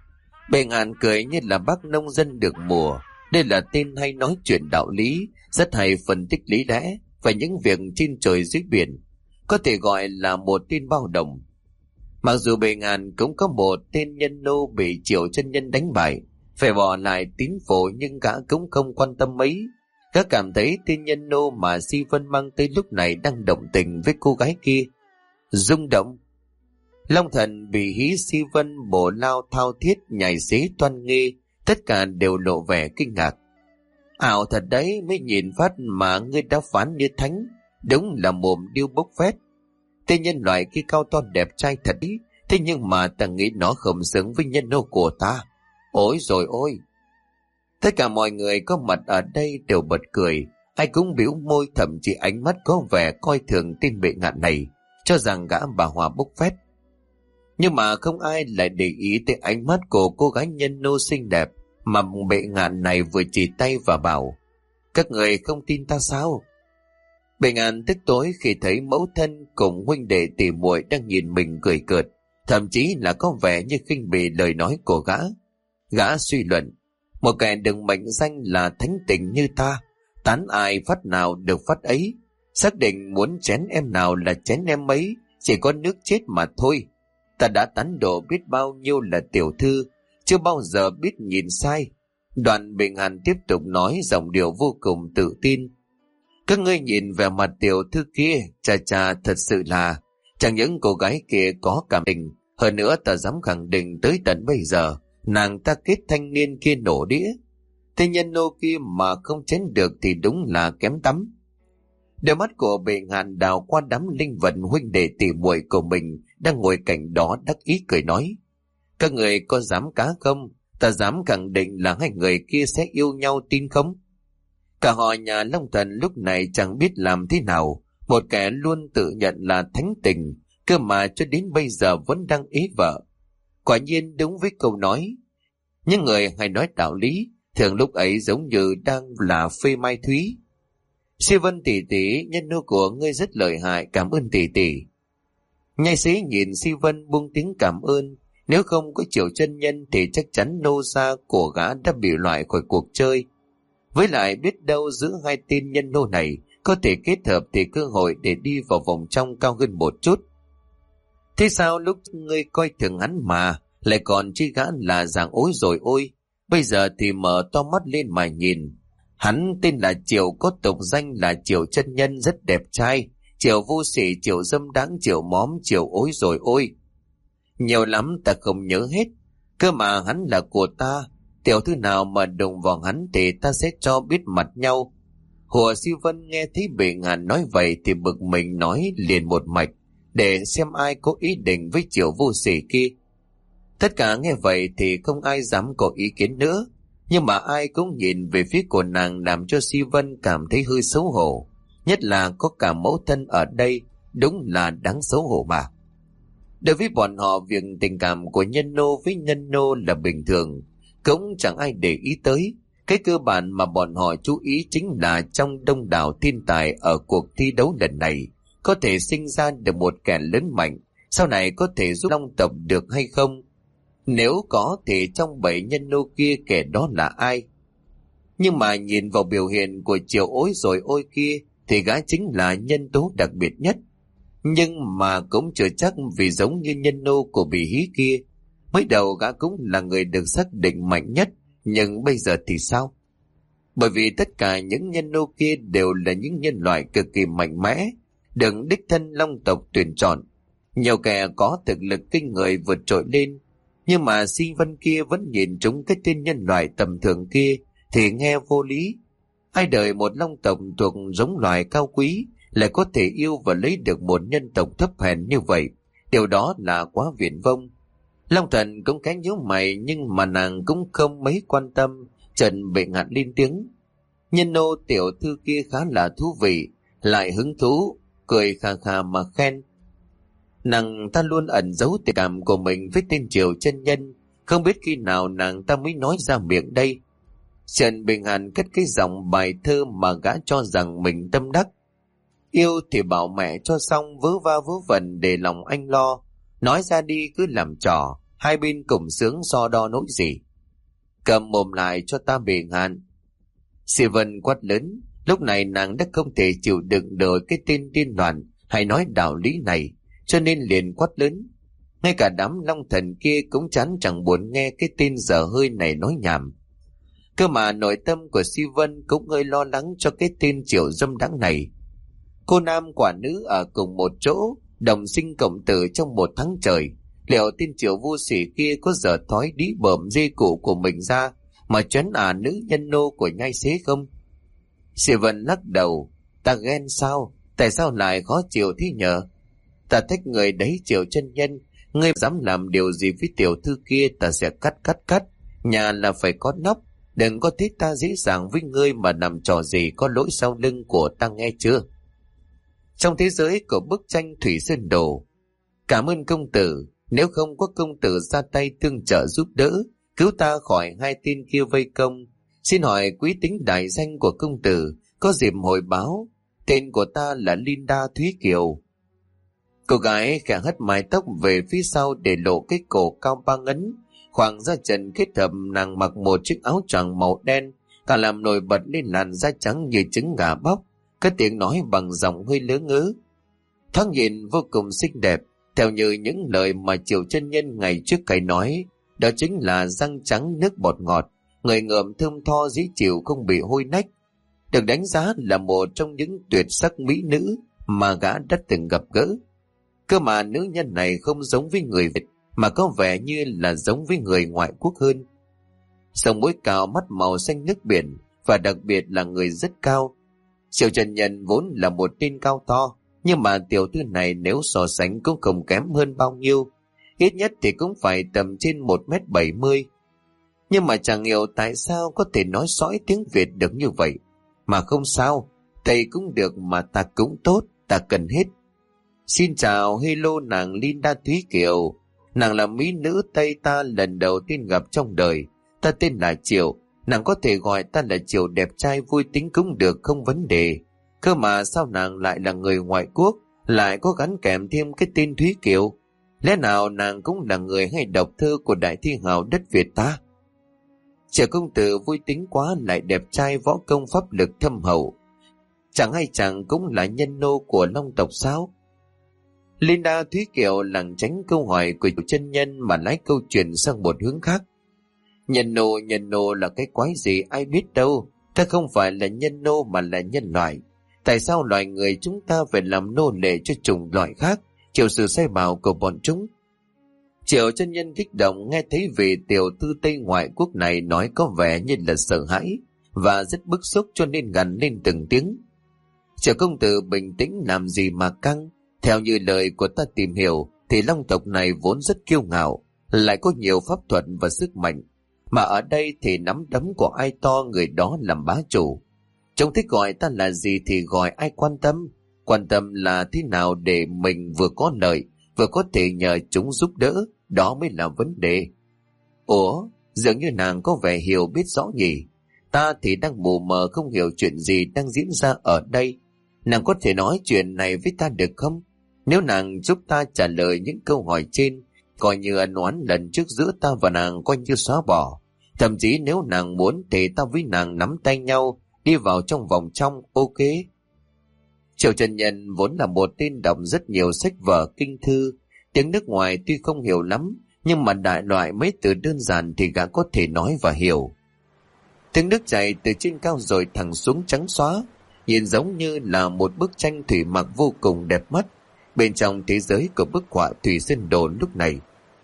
Bề Ngạn cười như là bác nông dân được mùa. Đây là tên hay nói chuyện đạo lý, rất hay phân tích lý lẽ về những việc trên trời dưới biển, có thể gọi là một tên bao đồng. Mặc dù Bề Ngạn cũng có một tên nhân nô bị Triệu chân nhân đánh bại, phải bỏ lại tín phổ, nhưng gã cũng không quan tâm mấy. Gã cảm thấy tên nhân nô mà Si Vân mang tới lúc này đang động tình với cô gái kia. Rung động. Long Thần, Bì Hí, Si Vân, Bổ Lao, Thao Thiết, nhảy xế, Toan Nghê, tất cả đều lộ vẻ kinh ngạc. Ảo thật đấy, mới nhìn phát mà ngươi đã phán như thánh, đúng là mồm điêu bốc phét. Tên nhân loại kia cao to đẹp trai thật ý, thế nhưng mà ta nghĩ nó không xứng với nhân nô của ta. Ôi rồi ôi! Tất cả mọi người có mặt ở đây đều bật cười, ai cũng biểu môi, thậm chí ánh mắt có vẻ coi thường tên Bệ Ngạn này, cho rằng gã bà Hòa bốc phét. Nhưng mà không ai lại để ý tới ánh mắt của cô gái nhân nô xinh đẹp mà Bệ Ngạn này vừa chỉ tay và bảo: các người không tin ta sao? Bệ Ngạn tức tối khi thấy mẫu thân cùng huynh đệ tỉ muội đang nhìn mình cười cợt, thậm chí là có vẻ như khinh bỉ lời nói của gã. Gã suy luận: một kẻ đừng mệnh danh là thánh tình như ta, tán ai phát nào được phát ấy, xác định muốn chén em nào là chén em ấy, chỉ có nước chết mà thôi. Ta đã tán đổ biết bao nhiêu là tiểu thư, chưa bao giờ biết nhìn sai. Đoàn Bình Hàn tiếp tục nói giọng điệu vô cùng tự tin. Các ngươi nhìn về mặt tiểu thư kia, chà chà thật sự là, chẳng những cô gái kia có cảm tình, hơn nữa ta dám khẳng định tới tận bây giờ, nàng ta kết thanh niên kia nổ đĩa. Thế nhân nô kia mà không chén được thì đúng là kém tắm. Đôi mắt của Bình Hàn đào qua đám linh vật huynh đệ tỉ muội của mình đang ngồi cạnh đó đắc ý cười nói. Các người có dám cá không? Ta dám khẳng định là hai người kia sẽ yêu nhau, tin không? Cả họ nhà Long Thần lúc này chẳng biết làm thế nào. Một kẻ luôn tự nhận là thánh tình, cơ mà cho đến bây giờ vẫn đang ế vợ. Quả nhiên đúng với câu nói. Những người hay nói đạo lý, thường lúc ấy giống như đang là phê mai thúy. Si Vân tỷ tỷ, nhân nô của ngươi rất lợi hại, cảm ơn tỷ tỷ. Nhai sĩ nhìn Si Vân buông tiếng cảm ơn. Nếu không có Triệu chân nhân thì chắc chắn nô gia của gã đã bị loại khỏi cuộc chơi. Với lại biết đâu giữa hai tên nhân nô này có thể kết hợp thì cơ hội để đi vào vòng trong cao hơn một chút. Thế sao lúc ngươi coi thường hắn mà lại còn chi gã là giảng ối rồi ôi. Bây giờ thì mở to mắt lên mà nhìn. Hắn tên là Triệu, có tục danh là Triệu chân nhân, rất đẹp trai. Triệu vô sỉ, Triệu dâm đáng, Triệu móm, Triệu ối rồi ôi. Nhiều lắm ta không nhớ hết. Cơ mà hắn là của ta. Tiểu thư nào mà đụng vào hắn thì ta sẽ cho biết mặt nhau. Hùa Si Vân nghe thấy Bình Hàn nói vậy thì bực mình nói liền một mạch, để xem ai có ý định với Triệu vô sỉ kia. Tất cả nghe vậy thì không ai dám có ý kiến nữa. Nhưng mà ai cũng nhìn về phía của nàng, làm cho Si Vân cảm thấy hơi xấu hổ. Nhất là có cả mẫu thân ở đây, đúng là đáng xấu hổ mà. Đối với bọn họ, việc tình cảm của nhân nô với nhân nô là bình thường, cũng chẳng ai để ý tới. Cái cơ bản mà bọn họ chú ý chính là trong đông đảo thiên tài ở cuộc thi đấu lần này, có thể sinh ra được một kẻ lớn mạnh, sau này có thể giúp Long tộc được hay không. Nếu có thì trong bảy nhân nô kia kẻ đó là ai? Nhưng mà nhìn vào biểu hiện của Triệu ối rồi ôi kia thì gã chính là nhân tố đặc biệt nhất. Nhưng mà cũng chưa chắc, vì giống như nhân nô của Bỉ Hí kia, mới đầu gã cũng là người được xác định mạnh nhất, nhưng bây giờ thì sao? Bởi vì tất cả những nhân nô kia đều là những nhân loại cực kỳ mạnh mẽ, được đích thân Long tộc tuyển chọn. Nhiều kẻ có thực lực kinh người vượt trội lên, nhưng mà Si Vân kia vẫn nhìn trúng cái tên nhân loại tầm thường kia thì nghe vô lý. Ai đời một Long tộc thuộc giống loài cao quý lại có thể yêu và lấy được một nhân tộc thấp hèn như vậy, điều đó là quá viển vông. Long Thần cũng cái nhíu mày, nhưng mà nàng cũng không mấy quan tâm. Trần Bình Hàn lên tiếng. Nhân nô tiểu thư kia khá là thú vị, lại hứng thú, cười khà khà mà khen. Nàng ta luôn ẩn giấu tình cảm của mình với tên Triệu chân nhân, không biết khi nào nàng ta mới nói ra miệng đây. Trần Bình Hàn cất cái giọng bài thơ mà gã cho rằng mình tâm đắc. Yêu thì bảo mẹ cho xong, vớ va vớ vẩn để lòng anh lo. Nói ra đi cứ làm trò, hai bên cùng sướng so đo nỗi gì. Cầm mồm lại cho ta Bình Hàn. Si Vân quát lớn, lúc này nàng đã không thể chịu đựng được cái tên điên loạn hay nói đạo lý này, cho nên liền quát lớn. Ngay cả đám Long Thần kia cũng chán chẳng buồn nghe cái tên dở hơi này nói nhảm. Cơ mà nội tâm của Si Vân cũng hơi lo lắng cho cái tên Triệu dâm đãng này. Cô nam quả nữ ở cùng một chỗ, đồng sinh cộng tử trong một tháng trời, liệu tên Triệu vô sỉ kia có dở thói đĩ bợm dê cụ của mình ra mà trấn ả nữ nhân nô của nhai xế không? Si Vân lắc đầu. Ta ghen sao? Tại sao lại khó chịu thế nhờ? Ta thích người đấy Triệu chân nhân, ngươi dám làm điều gì với tiểu thư kia ta sẽ cắt cắt cắt. Nhà là phải có nóc, đừng có thích ta dễ dàng với ngươi mà làm trò gì có lỗi sau lưng của ta, nghe chưa? Trong thế giới của bức tranh Thủy Sơn Đồ, cảm ơn công tử, nếu không có công tử ra tay tương trợ giúp đỡ, cứu ta khỏi hai tên kia vây công. Xin hỏi quý tính đại danh của công tử, có dịp hồi báo. Tên của ta là Linda Thúy Kiều. Cô gái khẽ hất mái tóc về phía sau để lộ cái cổ cao ba ngấn, khoảng da trần kết hợp nàng mặc một chiếc áo choàng màu đen, cả làm nổi bật lên làn da trắng như trứng gà bóc. Cái tiếng nói bằng giọng hơi lớ ngớ. Thoáng nhìn vô cùng xinh đẹp, Theo như những lời mà Triệu chân nhân ngày trước cái nói, đó chính là răng trắng nước bọt ngọt, người ngợm thơm tho dễ chịu không bị hôi nách, được đánh giá là một trong những tuyệt sắc mỹ nữ mà gã đã từng gặp gỡ. Cơ mà nữ nhân này không giống với người Việt, mà có vẻ như là giống với người ngoại quốc hơn. Sống mũi cao, mắt màu xanh nước biển, và đặc biệt là người rất cao. Triệu chân nhân vốn là một tên cao to, nhưng mà tiểu thư này nếu so sánh cũng không kém hơn bao nhiêu, ít nhất thì cũng phải tầm trên một mét bảy mươi. Nhưng mà chẳng hiểu tại sao có thể nói sõi tiếng Việt được như vậy. Mà không sao, thầy cũng được mà ta cũng tốt, ta cần hết. Xin chào, hello nàng Linda Thúy Kiều. Nàng là mỹ nữ Tây ta lần đầu tiên gặp trong đời. Ta tên là Triệu, nàng có thể gọi ta là Triệu đẹp trai vui tính cũng được, không vấn đề. Cơ mà sao nàng lại là người ngoại quốc, lại có gắn kèm thêm cái tên Thúy Kiều? Lẽ nào nàng cũng là người hay đọc thơ của đại thi hào đất Việt ta? Triệu công tử vui tính quá, lại đẹp trai, võ công pháp lực thâm hậu. Chẳng hay chẳng cũng là nhân nô của Long tộc sao? Linda Thúy Kiều lảng tránh câu hỏi của chủ chân nhân mà lái câu chuyện sang một hướng khác. Nhân nô, nhân nô là cái quái gì ai biết đâu. Ta không phải là nhân nô mà là nhân loại. Tại sao loài người chúng ta phải làm nô lệ cho chủng loại khác, chịu sự sai bảo của bọn chúng? Triệu chân nhân kích động nghe thấy vị tiểu thư Tây ngoại quốc này nói có vẻ như là sợ hãi và rất bức xúc, cho nên gằn lên từng tiếng. Triệu công tử bình tĩnh làm gì mà căng. Theo như lời của ta tìm hiểu thì Long tộc này vốn rất kiêu ngạo, lại có nhiều pháp thuật và sức mạnh, mà ở đây thì nắm đấm của ai to người đó làm bá chủ. Chúng thích gọi ta là gì thì gọi, ai quan tâm. Quan tâm là thế nào để mình vừa có lợi, vừa có thể nhờ chúng giúp đỡ, đó mới là vấn đề. Ủa, dường như nàng có vẻ hiểu biết rõ nhỉ. Ta thì đang mù mờ không hiểu chuyện gì đang diễn ra ở đây. Nàng có thể nói chuyện này với ta được không? Nếu nàng giúp ta trả lời những câu hỏi trên, coi như ân oán lần trước giữa ta và nàng coi như xóa bỏ. Thậm chí nếu nàng muốn thì ta với nàng nắm tay nhau, đi vào trong vòng trong, ok. Triệu chân nhân vốn là một tên đọc rất nhiều sách vở kinh thư, tiếng nước ngoài tuy không hiểu lắm, nhưng mà đại loại mấy từ đơn giản thì gã có thể nói và hiểu. Tiếng nước chảy từ trên cao rồi thẳng xuống trắng xóa, nhìn giống như là một bức tranh thủy mặc vô cùng đẹp mắt bên trong thế giới của bức họa Thủy Sơn Đồ lúc này.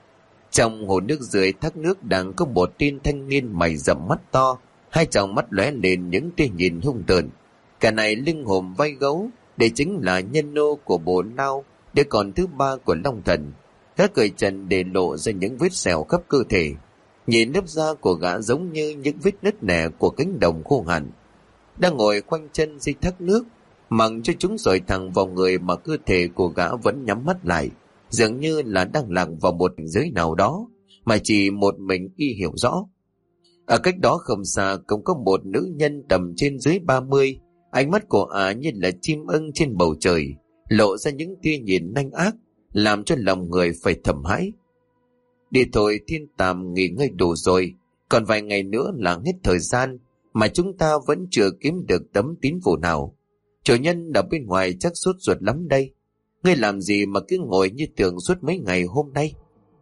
Trong hồ nước dưới thác nước đang có một tên thanh niên mày rậm mắt to, hai tròng mắt lóe lên những tia nhìn hung tợn. Cả này lưng hùm vai gấu, đây chính là nhân nô của Bồ Lao, đứa con thứ ba của Long Thần. Gã cởi trần để lộ ra những vết sẹo khắp cơ thể. Nhìn lớp da của gã giống như những vết nứt nẻ của cánh đồng khô hạn. Đang ngồi khoanh chân dưới thác nước, mặc cho chúng rời thẳng vào người mà cơ thể của gã vẫn nhắm mắt lại, dường như là đang lạc vào một cảnh giới nào đó mà chỉ một mình y hiểu rõ. Ở cách đó không xa cũng có một nữ nhân tầm trên dưới ba mươi, ánh mắt của ả như là chim ưng trên bầu trời, lộ ra những tia nhìn nanh ác, làm cho lòng người phải thầm hãi. Đi thôi thiên tàm, nghỉ ngơi đủ rồi, còn vài ngày nữa là hết thời gian, mà chúng ta vẫn chưa kiếm được tấm tín vụ nào. Chủ nhân ở bên ngoài chắc sốt ruột lắm đây. Ngươi làm gì mà cứ ngồi như tường suốt mấy ngày hôm nay?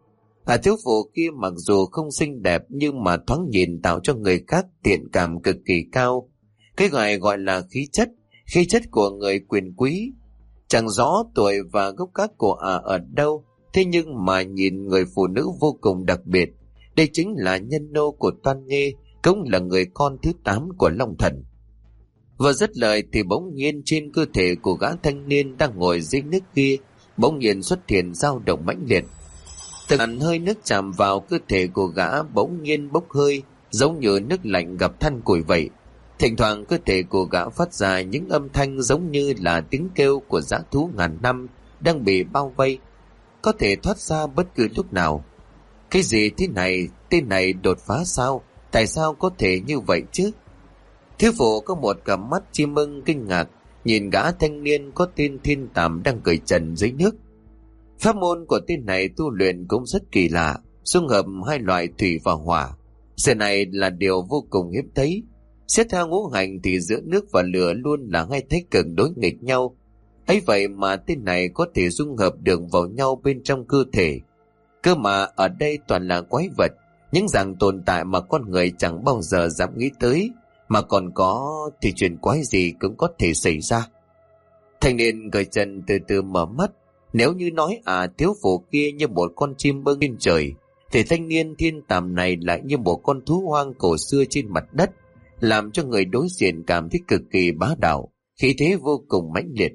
À, thiếu phụ kia mặc dù không xinh đẹp nhưng mà thoáng nhìn tạo cho người khác thiện cảm cực kỳ cao. Cái gọi gọi là khí chất, khí chất của người quyền quý. Chẳng rõ tuổi và gốc gác của ả ở đâu, thế nhưng mà nhìn người phụ nữ vô cùng đặc biệt. Đây chính là nhân nô của Toan Nghê, cũng là người con thứ tám của Long Thần. Vừa dứt lời thì bỗng nhiên trên cơ thể của gã thanh niên đang ngồi dưới nước kia bỗng nhiên xuất hiện dao động mãnh liệt. Từng làn hơi nước chạm vào cơ thể của gã bỗng nhiên bốc hơi, giống như nước lạnh gặp than củi vậy. Thỉnh thoảng cơ thể của gã phát ra những âm thanh giống như là tiếng kêu của dã thú ngàn năm đang bị bao vây, có thể thoát ra bất cứ lúc nào. Cái gì thế này? Tên này đột phá sao? Tại sao có thể như vậy chứ? Thiếu phụ có một cặp mắt chim ưng kinh ngạc nhìn gã thanh niên có tên Thiên Tàm đang cởi trần dưới nước. Pháp môn của tên này tu luyện cũng rất kỳ lạ, xung hợp hai loại thủy và hỏa. Sự này là điều vô cùng hiếm thấy. Xét theo ngũ hành thì giữa nước và lửa luôn là hai thái cực đối nghịch nhau. Ấy vậy mà tên này có thể dung hợp được vào nhau bên trong cơ thể. Cơ mà ở đây toàn là quái vật, những dạng tồn tại mà con người chẳng bao giờ dám nghĩ tới, mà còn có thì chuyện quái gì cũng có thể xảy ra. Thanh niên cởi chân từ từ mở mắt. Nếu như nói à thiếu phụ kia như một con chim bâng lên trời, thì thanh niên thiên tàm này lại như một con thú hoang cổ xưa trên mặt đất, làm cho người đối diện cảm thấy cực kỳ bá đạo, khí thế vô cùng mãnh liệt.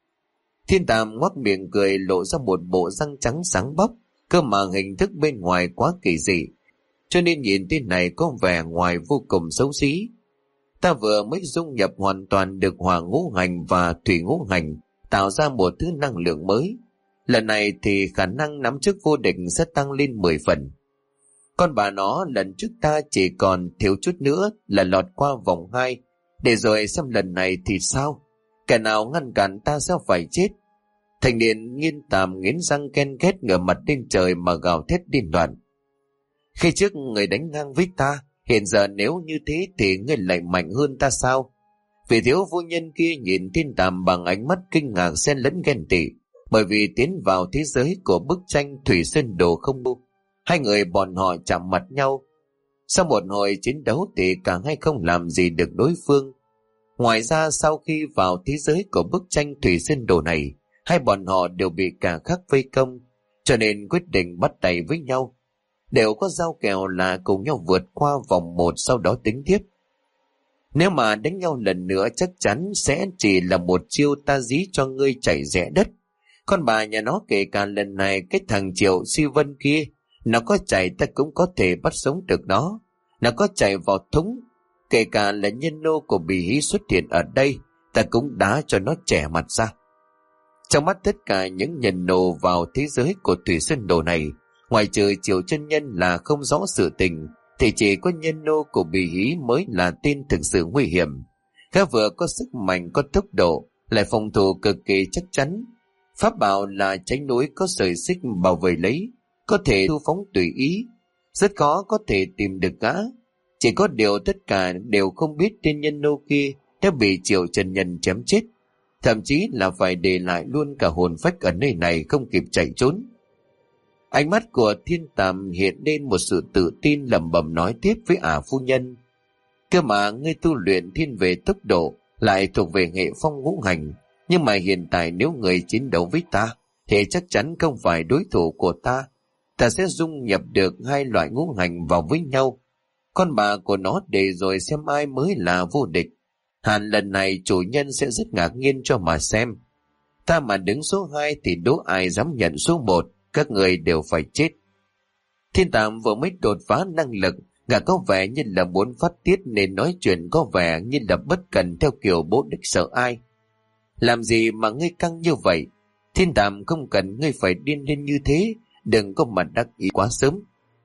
Thiên tàm ngoác miệng cười, lộ ra một bộ răng trắng sáng bóc, cơ mà hình thức bên ngoài quá kỳ dị, cho nên nhìn tên này có vẻ ngoài vô cùng xấu xí. Ta vừa mới dung nhập hoàn toàn được hỏa ngũ hành và thủy ngũ hành, tạo ra một thứ năng lượng mới. Lần này thì khả năng nắm chức vô địch sẽ tăng lên mười phần. Con bà nó lần trước ta chỉ còn thiếu chút nữa là lọt qua vòng hai, để rồi xem lần này thì sao. Kẻ nào ngăn cản ta sẽ phải chết. Thanh niên nghiến tàm nghiến răng ken két ngửa mặt lên trời mà gào thét điên loạn. Khi trước người đánh ngang với ta, hiện giờ nếu như thế thì ngươi lại mạnh hơn ta sao? Vị thiếu phu nhân kia nhìn Thiên Tàm bằng ánh mắt kinh ngạc xen lẫn ghen tị, bởi vì tiến vào thế giới của bức tranh Thủy Sơn Đồ không bu. Hai người bọn họ chạm mặt nhau. Sau một hồi chiến đấu thì cả hai không làm gì được đối phương. Ngoài ra sau khi vào thế giới của bức tranh Thủy Sơn Đồ này, hai bọn họ đều bị cả khắc vây công, cho nên quyết định bắt tay với nhau. Đều có giao kèo là cùng nhau vượt qua vòng một, sau đó tính tiếp. Nếu mà đánh nhau lần nữa chắc chắn sẽ chỉ là một chiêu ta dí cho ngươi chảy rẽ đất. Con bà nhà nó kể cả lần này cái thằng Triệu Suy Vân kia, nó có chạy ta cũng có thể bắt sống được nó. Nó có chạy vào thúng, kể cả là nhân nô của Bì Hí xuất hiện ở đây, ta cũng đá cho nó trẻ mặt ra. Trong mắt tất cả những nhân nô vào thế giới của Thủy Sơn Đồ này, ngoài trừ Triệu chân nhân là không rõ sự tình, thì chỉ có nhân nô của Bì Hí mới là tên thực sự nguy hiểm. Gã vừa có sức mạnh, có tốc độ, lại phòng thủ cực kỳ chắc chắn. Pháp bảo là tránh núi có sợi xích bảo vệ lấy, có thể thu phóng tùy ý, rất khó có thể tìm được gã. Chỉ có điều tất cả đều không biết tên nhân nô kia đã bị Triệu chân nhân chém chết, thậm chí là phải để lại luôn cả hồn phách ở nơi này không kịp chạy trốn. Ánh mắt của Thiên Tàm hiện lên một sự tự tin, lẩm bẩm nói tiếp với ả phu nhân. Cơ mà ngươi tu luyện thiên về tốc độ, lại thuộc về hệ phong ngũ hành, nhưng mà hiện tại nếu người chiến đấu với ta, thì chắc chắn không phải đối thủ của ta. Ta sẽ dung nhập được hai loại ngũ hành vào với nhau. Con bà của nó để rồi xem ai mới là vô địch. Hẳn lần này chủ nhân sẽ rất ngạc nhiên cho mà xem. Ta mà đứng số hai thì đố ai dám nhận số một, các người đều phải chết. Thiên Tàm vừa mới đột phá năng lực, gã có vẻ như là muốn phát tiết nên nói chuyện có vẻ như là bất cần theo kiểu bố địch sợ ai. Làm gì mà ngươi căng như vậy? Thiên Tàm không cần ngươi phải điên lên như thế, đừng có mà đắc ý quá sớm.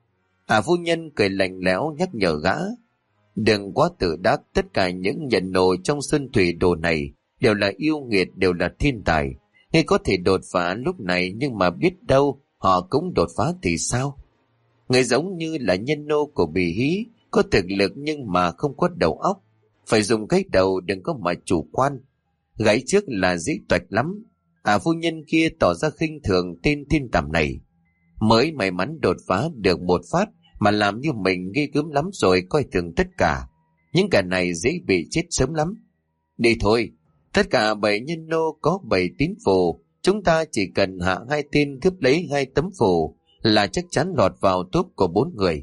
À phu nhân cười lạnh lẽo nhắc nhở gã. Đừng quá tự đắc, tất cả những nhân nô trong sơn thủy đồ này đều là yêu nghiệt, đều là thiên tài. Ngươi có thể đột phá lúc này, nhưng mà biết đâu họ cũng đột phá thì sao? Người giống như là nhân nô của Bì Hí, có thực lực nhưng mà không có đầu óc. Phải dùng cái đầu, đừng có mà chủ quan. Gáy trước là dễ toạch lắm. À phu nhân kia tỏ ra khinh thường tên Thiên Tàm này. Mới may mắn đột phá được một phát mà làm như mình ghê gớm lắm rồi, coi thường tất cả. Những kẻ này dễ bị chết sớm lắm. Đi thôi, tất cả bảy nhân nô có bảy tín phù, chúng ta chỉ cần hạ hai tên cướp lấy hai tấm phù là chắc chắn lọt vào top của bốn người.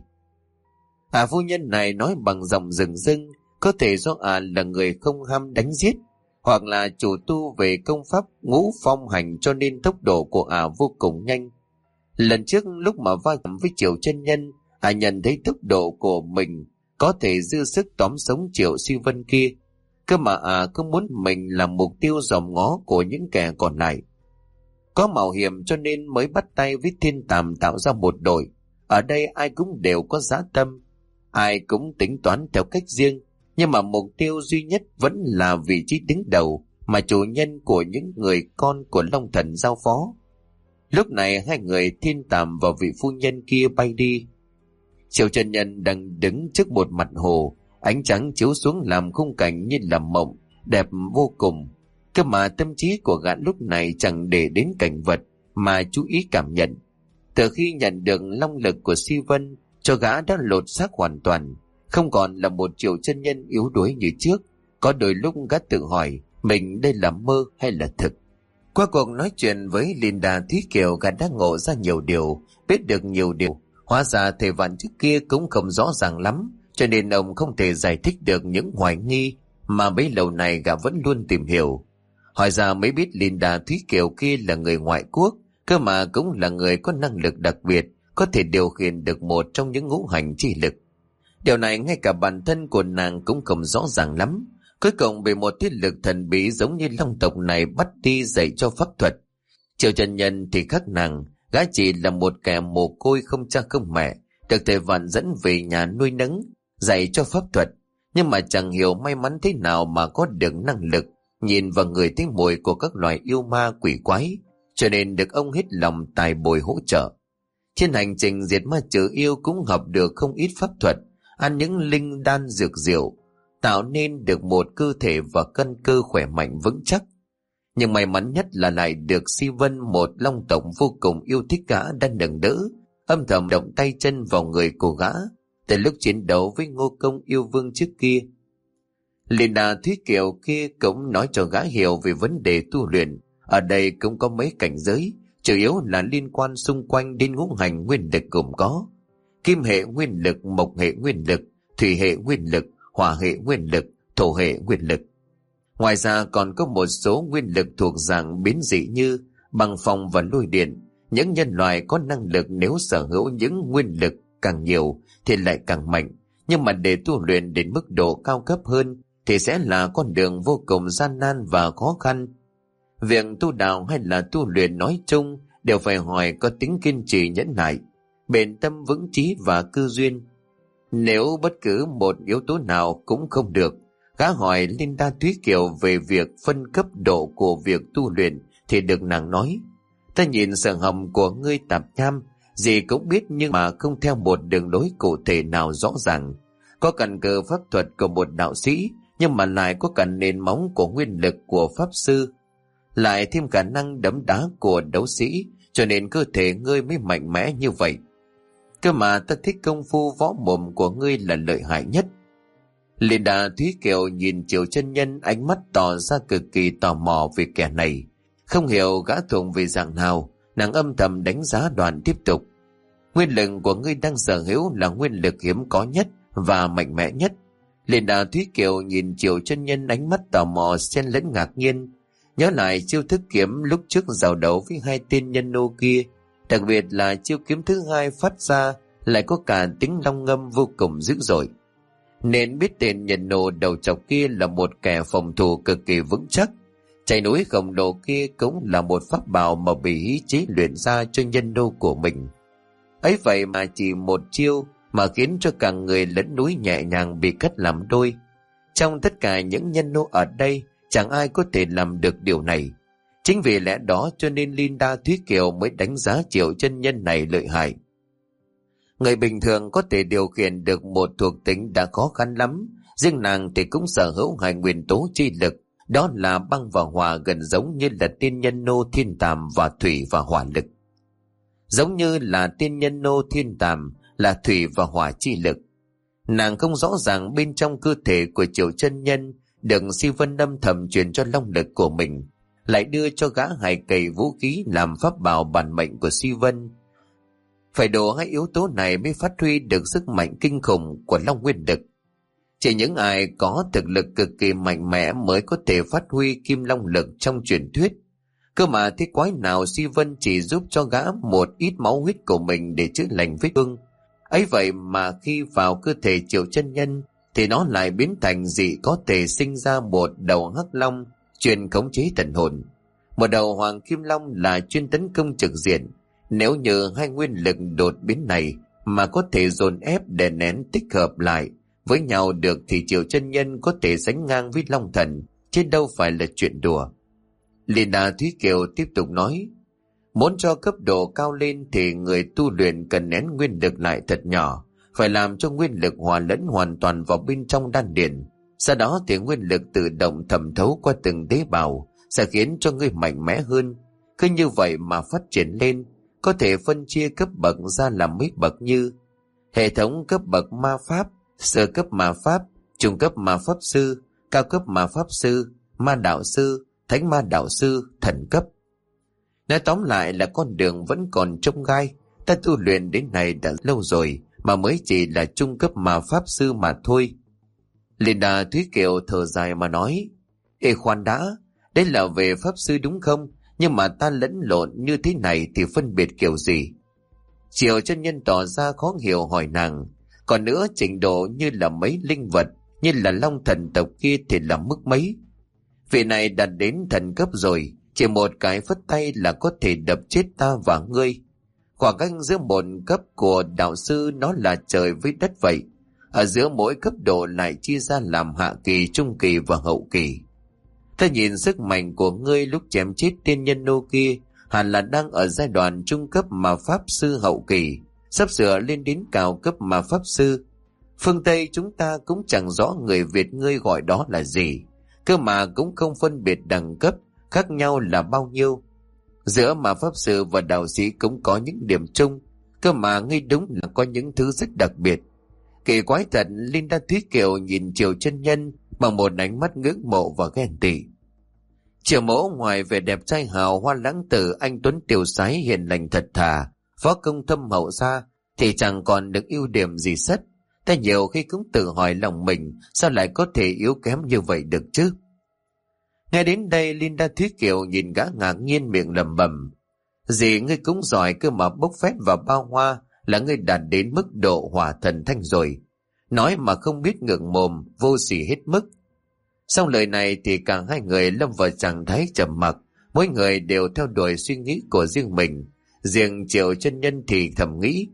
À phu nhân này nói bằng giọng rừng rưng, có thể do à là người không ham đánh giết, hoặc là chủ tu về công pháp ngũ phong hành cho nên tốc độ của à vô cùng nhanh. Lần trước lúc mà va chạm với Triệu chân nhân, à nhận thấy tốc độ của mình có thể dư sức tóm sống Triệu Suy Vân kia. Cơ mà à không muốn mình làm mục tiêu dòm ngó của những kẻ còn lại. Có mạo hiểm cho nên mới bắt tay với Thiên Tàm tạo ra một đội. Ở đây ai cũng đều có dã tâm, ai cũng tính toán theo cách riêng, nhưng mà mục tiêu duy nhất vẫn là vị trí đứng đầu mà chủ nhân của những người con của Long Thần giao phó. Lúc này hai người Thiên Tàm và vị phu nhân kia bay đi. Triệu chân nhân đang đứng trước một mặt hồ, ánh trắng chiếu xuống làm khung cảnh như là mộng, đẹp vô cùng. Cơ mà tâm trí của gã lúc này chẳng để đến cảnh vật mà chú ý cảm nhận. Từ khi nhận được long lực của Si Vân, cho gã đã lột xác hoàn toàn, không còn là một Triệu chân nhân yếu đuối như trước. Có đôi lúc gã tự hỏi mình đây là mơ hay là thực. Qua cuộc nói chuyện với Linda Thúy Kiều, gã đã ngộ ra nhiều điều, biết được nhiều điều. Hóa ra thầy Vạn trước kia cũng không rõ ràng lắm, cho nên ông không thể giải thích được những hoài nghi mà bấy lâu này gã vẫn luôn tìm hiểu. Hỏi ra mới biết Linda Thúy Kiều kia là người ngoại quốc, cơ mà cũng là người có năng lực đặc biệt, có thể điều khiển được một trong những ngũ hành chi lực. Điều này ngay cả bản thân của nàng cũng không rõ ràng lắm. Cuối cùng bị một thế lực thần bí giống như long tộc này bắt đi dạy cho pháp thuật. Triệu chân nhân thì khác nàng, gã chỉ là một kẻ mồ côi không cha không mẹ, được thầy Vạn dẫn về nhà nuôi nấng, dạy cho pháp thuật. Nhưng mà chẳng hiểu may mắn thế nào mà có được năng lực nhìn vào người thấy mùi của các loài yêu ma quỷ quái, cho nên được ông hết lòng tài bồi hỗ trợ. Trên hành trình diệt ma trừ yêu cũng học được không ít pháp thuật, ăn những linh đan dược diệu, tạo nên được một cơ thể và căn cơ khỏe mạnh vững chắc. Nhưng may mắn nhất là lại được Si Vân, một long tộc vô cùng yêu thích gã, đã nâng đỡ, âm thầm động tay chân vào người của gã từ lúc chiến đấu với Ngô Công yêu vương trước kia. Linda Thúy Kiều kia cũng nói cho gã hiểu về vấn đề tu luyện. Ở đây cũng có mấy cảnh giới, chủ yếu là liên quan xung quanh đến ngũ hành nguyên lực, gồm có kim hệ nguyên lực, mộc hệ nguyên lực, thủy hệ nguyên lực, hỏa hệ nguyên lực, thổ hệ nguyên lực. Ngoài ra còn có một số nguyên lực thuộc dạng biến dị như băng phong và lôi điện. Những nhân loại có năng lực nếu sở hữu những nguyên lực càng nhiều thì lại càng mạnh, nhưng mà để tu luyện đến mức độ cao cấp hơn thì sẽ là con đường vô cùng gian nan và khó khăn. Việc tu đạo hay là tu luyện nói chung đều phải hỏi có tính kiên trì, nhẫn nại, bền tâm, vững chí và cơ duyên. Nếu bất cứ một yếu tố nào cũng không được, gã hỏi Linda Thúy Kiều về việc phân cấp độ của việc tu luyện thì được nàng nói: ta nhìn sở hầm của ngươi tạp nham, gì cũng biết nhưng mà không theo một đường lối cụ thể nào rõ ràng. Có cần cơ pháp thuật của một đạo sĩ, nhưng mà lại có cần nền móng của nguyên lực của pháp sư, lại thêm khả năng đấm đá của đấu sĩ, cho nên cơ thể ngươi mới mạnh mẽ như vậy. Cơ mà ta thích công phu võ mồm của ngươi là lợi hại nhất. Linda Thúy Kiều nhìn Triệu chân nhân, ánh mắt tỏ ra cực kỳ tò mò về kẻ này. Không hiểu gã thuộc về dạng nào, nàng âm thầm đánh giá Đoàn tiếp tục: nguyên lực của ngươi đang sở hữu là nguyên lực hiếm có nhất và mạnh mẽ nhất. Linda Thúy Kiều nhìn Triệu chân nhân, ánh mắt tò mò xen lẫn ngạc nhiên, nhớ lại chiêu thức kiếm lúc trước giao đấu với hai tên nhân nô kia, đặc biệt là chiêu kiếm thứ hai phát ra lại có cả tính long ngâm vô cùng dữ dội. Nên biết tên nhân nô đầu chọc kia là một kẻ phòng thủ cực kỳ vững chắc. Chảy núi khổng lồ kia cũng là một pháp bảo mà bị ý chí luyện ra cho nhân nô của mình. Ấy vậy mà chỉ một chiêu mà khiến cho cả người lẫn núi nhẹ nhàng bị cắt làm đôi. Trong tất cả những nhân nô ở đây, chẳng ai có thể làm được điều này. Chính vì lẽ đó cho nên Linda Thúy Kiều mới đánh giá Triệu chân nhân này lợi hại. Người bình thường có thể điều khiển được một thuộc tính đã khó khăn lắm, riêng nàng thì cũng sở hữu hai nguyên tố chi lực, đó là băng và hỏa, gần giống như là tiên nhân nô thiên tàm và thủy và hỏa lực. Giống như là tiên nhân nô thiên tàm là thủy và hỏa chi lực. Nàng không rõ ràng bên trong cơ thể của Triệu chân nhân được Si Vân âm thầm truyền cho long lực của mình, lại đưa cho gã hai cây vũ khí làm pháp bảo bản mệnh của Si Vân. Phải đủ hai yếu tố này mới phát huy được sức mạnh kinh khủng của long nguyên lực. Chỉ những ai có thực lực cực kỳ mạnh mẽ mới có thể phát huy kim long lực trong truyền thuyết. Cơ mà thế quái nào Si Vân chỉ giúp cho gã một ít máu huyết của mình để chữa lành vết thương. Ấy vậy mà khi vào cơ thể Triệu chân nhân thì nó lại biến thành dị, có thể sinh ra một đầu hắc long chuyên khống chế thần hồn, một đầu hoàng kim long là chuyên tấn công trực diện. Nếu như hai nguyên lực đột biến này mà có thể dồn ép đè nén tích hợp lại với nhau được thì Triệu chân nhân có thể sánh ngang với long thần, chứ đâu phải là chuyện đùa. Linda Thúy Kiều tiếp tục nói: muốn cho cấp độ cao lên thì người tu luyện cần nén nguyên lực lại thật nhỏ, phải làm cho nguyên lực hòa lẫn hoàn toàn vào bên trong đan điền. Sau đó thì nguyên lực tự động thẩm thấu qua từng tế bào, sẽ khiến cho ngươi mạnh mẽ hơn. Cứ như vậy mà phát triển lên, có thể phân chia cấp bậc ra làm mấy bậc như hệ thống cấp bậc ma pháp, sơ cấp ma pháp, trung cấp ma pháp sư, cao cấp ma pháp sư, ma đạo sư, thánh ma đạo sư, thần cấp. Nói tóm lại là con đường vẫn còn trông gai. Ta tu luyện đến này đã lâu rồi mà mới chỉ là trung cấp ma pháp sư mà thôi. Linda Thúy Kiều thở dài mà nói: Ê khoan đã, đấy là về pháp sư đúng không? Nhưng mà ta lẫn lộn như thế này thì phân biệt kiểu gì? Triệu chân nhân tỏ ra khó hiểu hỏi nàng: Còn nữa, trình độ như là mấy linh vật, như là long thần tộc kia thì là mức mấy? Vị này đạt đến thần cấp rồi, chỉ một cái phất tay là có thể đập chết ta và ngươi. Khoảng cách giữa một cấp của đạo sư nó là trời với đất vậy. Ở giữa mỗi cấp độ lại chia ra làm hạ kỳ, trung kỳ và hậu kỳ. Ta nhìn sức mạnh của ngươi lúc chém chết tiên nhân nô kia hẳn là đang ở giai đoạn trung cấp mà pháp sư hậu kỳ, sắp sửa lên đến cao cấp mà pháp sư. Phương Tây chúng ta cũng chẳng rõ người Việt ngươi gọi đó là gì, cơ mà cũng không phân biệt đẳng cấp khác nhau là bao nhiêu. Giữa mà pháp sư và đạo sĩ cũng có những điểm chung, cơ mà ngươi đúng là có những thứ rất đặc biệt. Kỳ quái thật. Linda Thúy Kiều nhìn Triều chân nhân bằng một ánh mắt ngưỡng mộ và ghen tị. Triều mẫu ngoài vẻ đẹp trai hào hoa lãng tử, anh tuấn tiêu sái hiền lành thật thà, võ công thâm hậu ra thì chẳng còn được ưu điểm gì sất. Ta nhiều khi cũng tự hỏi lòng mình sao lại có thể yếu kém như vậy được chứ. Nghe đến đây, Linda Thúy Kiều nhìn gã ngạc nhiên miệng lẩm bẩm: Dì ngươi cũng giỏi cơ mà, bốc phét và bao hoa là ngươi đạt đến mức độ hỏa thần thanh rồi. Nói mà không biết ngượng mồm, vô sỉ hết mức. Sau lời này thì cả hai người lâm vào trạng thái trầm mặc, mỗi người đều theo đuổi suy nghĩ của riêng mình. Riêng Triệu chân nhân thì thầm nghĩ: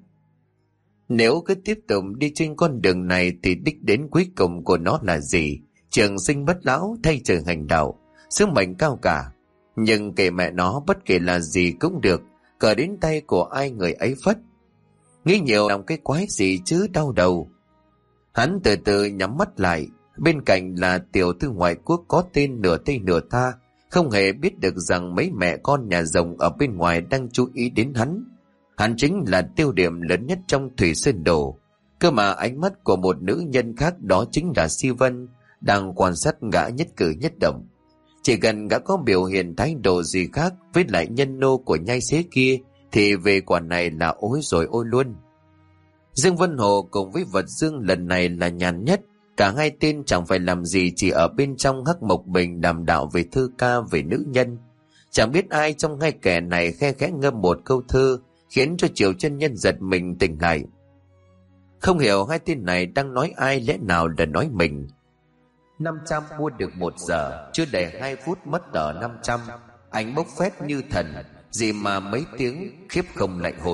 Nếu cứ tiếp tục đi trên con đường này thì đích đến cuối cùng của nó là gì? Trường sinh bất lão, thay trời hành đạo, sứ mệnh cao cả. Nhưng kệ mẹ nó, bất kể là gì cũng được, cờ đến tay của ai người ấy phất. Nghĩ nhiều làm cái quái gì chứ, đau đầu. Hắn từ từ nhắm mắt lại. Bên cạnh là tiểu thư ngoại quốc có tên nửa tây nửa tha, không hề biết được rằng mấy mẹ con nhà rồng ở bên ngoài đang chú ý đến hắn. Hắn chính là tiêu điểm lớn nhất trong Thủy Sơn Đồ. Cơ mà ánh mắt của một nữ nhân khác, đó chính là Si Vân, đang quan sát gã nhất cử nhất động. Chỉ cần gã có biểu hiện thái độ gì khác với lại nhân nô của nhai xế kia thì về quả này là ối rồi ôi luôn. Dương Vân Hồ cùng với Vật Dương lần này là nhàn nhất. Cả hai tên chẳng phải làm gì, chỉ ở bên trong Hắc Mộc Bình đàm đạo về thơ ca, về nữ nhân. Chẳng biết ai trong hai kẻ này khe khẽ ngâm một câu thơ, khiến cho Triều chân nhân giật mình tỉnh lại. Không hiểu hai tên này đang nói ai, lẽ nào là nói mình. Năm trăm mua được một giờ, chưa đầy hai phút mất tờ năm trăm. Anh bốc phét như thần, gì mà mấy tiếng khiếp không lạnh hồn.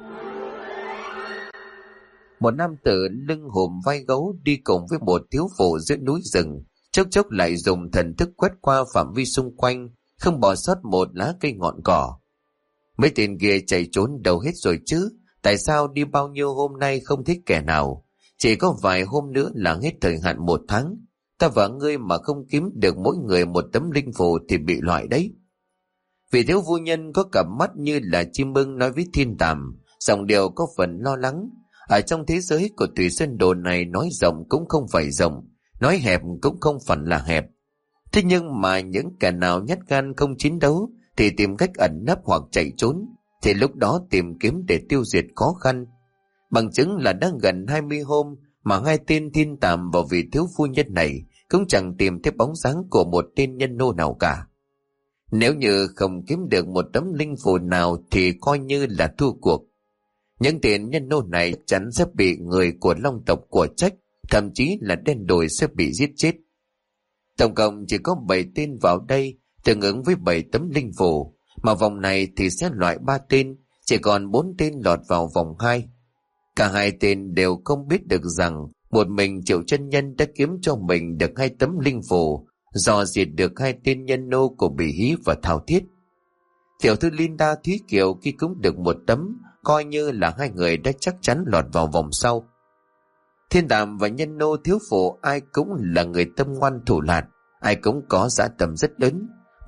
Một nam tử lưng hùm vai gấu đi cùng với một thiếu phụ giữa núi rừng, chốc chốc lại dùng thần thức quét qua phạm vi xung quanh, không bỏ sót một lá cây ngọn cỏ. Mấy tên kia chạy trốn đâu hết rồi chứ? Tại sao đi bao nhiêu hôm nay không thích kẻ nào? Chỉ có vài hôm nữa là hết thời hạn một tháng. Ta và ngươi mà không kiếm được mỗi người một tấm linh phù thì bị loại đấy. Vị thiếu phu nhân có cặp mắt như là chim ưng nói với Thiên Tàm, giọng điệu có phần lo lắng. Ở trong thế giới của Thủy Sơn Đồ này, nói rộng cũng không phải rộng, nói hẹp cũng không phải là hẹp. Thế nhưng mà những kẻ nào nhát gan không chiến đấu thì tìm cách ẩn nấp hoặc chạy trốn, thì lúc đó tìm kiếm để tiêu diệt khó khăn. Bằng chứng là đang gần hai mươi hôm mà hai tên Thiên Tàm và vị thiếu phu nhân này cũng chẳng tìm thấy bóng dáng của một tên nhân nô nào cả. Nếu như không kiếm được một tấm linh phù nào thì coi như là thua cuộc. Những tên nhân nô này chắn sẽ bị người của Long tộc của trách, thậm chí là đen đồi sẽ bị giết chết. Tổng cộng chỉ có bảy tên vào đây, tương ứng với bảy tấm linh phù, mà vòng này thì sẽ loại ba tên, chỉ còn bốn tên lọt vào vòng hai. Cả hai tên đều không biết được rằng một mình Triệu chân nhân đã kiếm cho mình được hai tấm linh phù, dò diệt được hai tên nhân nô của Bỉ Hí và Thảo Thiết. Tiểu thư Linda Thúy Kiều khi cũng được một tấm, coi như là hai người đã chắc chắn lọt vào vòng sau. Thiên Tàm và nhân nô thiếu phụ ai cũng là người tâm ngoan thủ lạt, ai cũng có dã tâm rất lớn,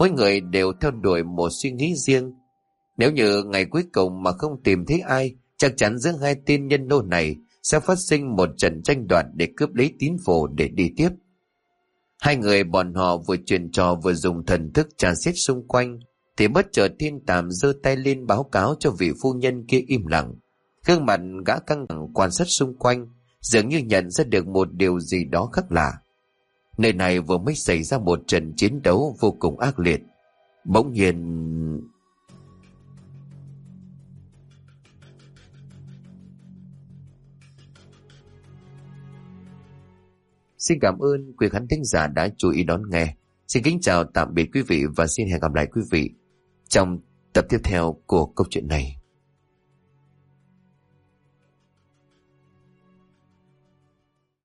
Mỗi người đều theo đuổi một suy nghĩ riêng. Nếu như ngày cuối cùng mà không tìm thấy ai, chắc chắn giữa hai tên nhân nô này sẽ phát sinh một trận tranh đoạt để cướp lấy tín phổ để đi tiếp. Hai người bọn họ vừa chuyện trò vừa dùng thần thức tra xét xung quanh, thì bất chợt Thiên Tàm giơ tay lên báo cáo cho vị phu nhân kia im lặng. Gương mặt gã căng thẳng quan sát xung quanh, dường như nhận ra được một điều gì đó khác lạ. Nơi này vừa mới xảy ra một trận chiến đấu vô cùng ác liệt. Bỗng nhiên... Xin cảm ơn quý khán thính giả đã chú ý đón nghe. Xin kính chào tạm biệt quý vị và xin hẹn gặp lại quý vị trong tập tiếp theo của câu chuyện này.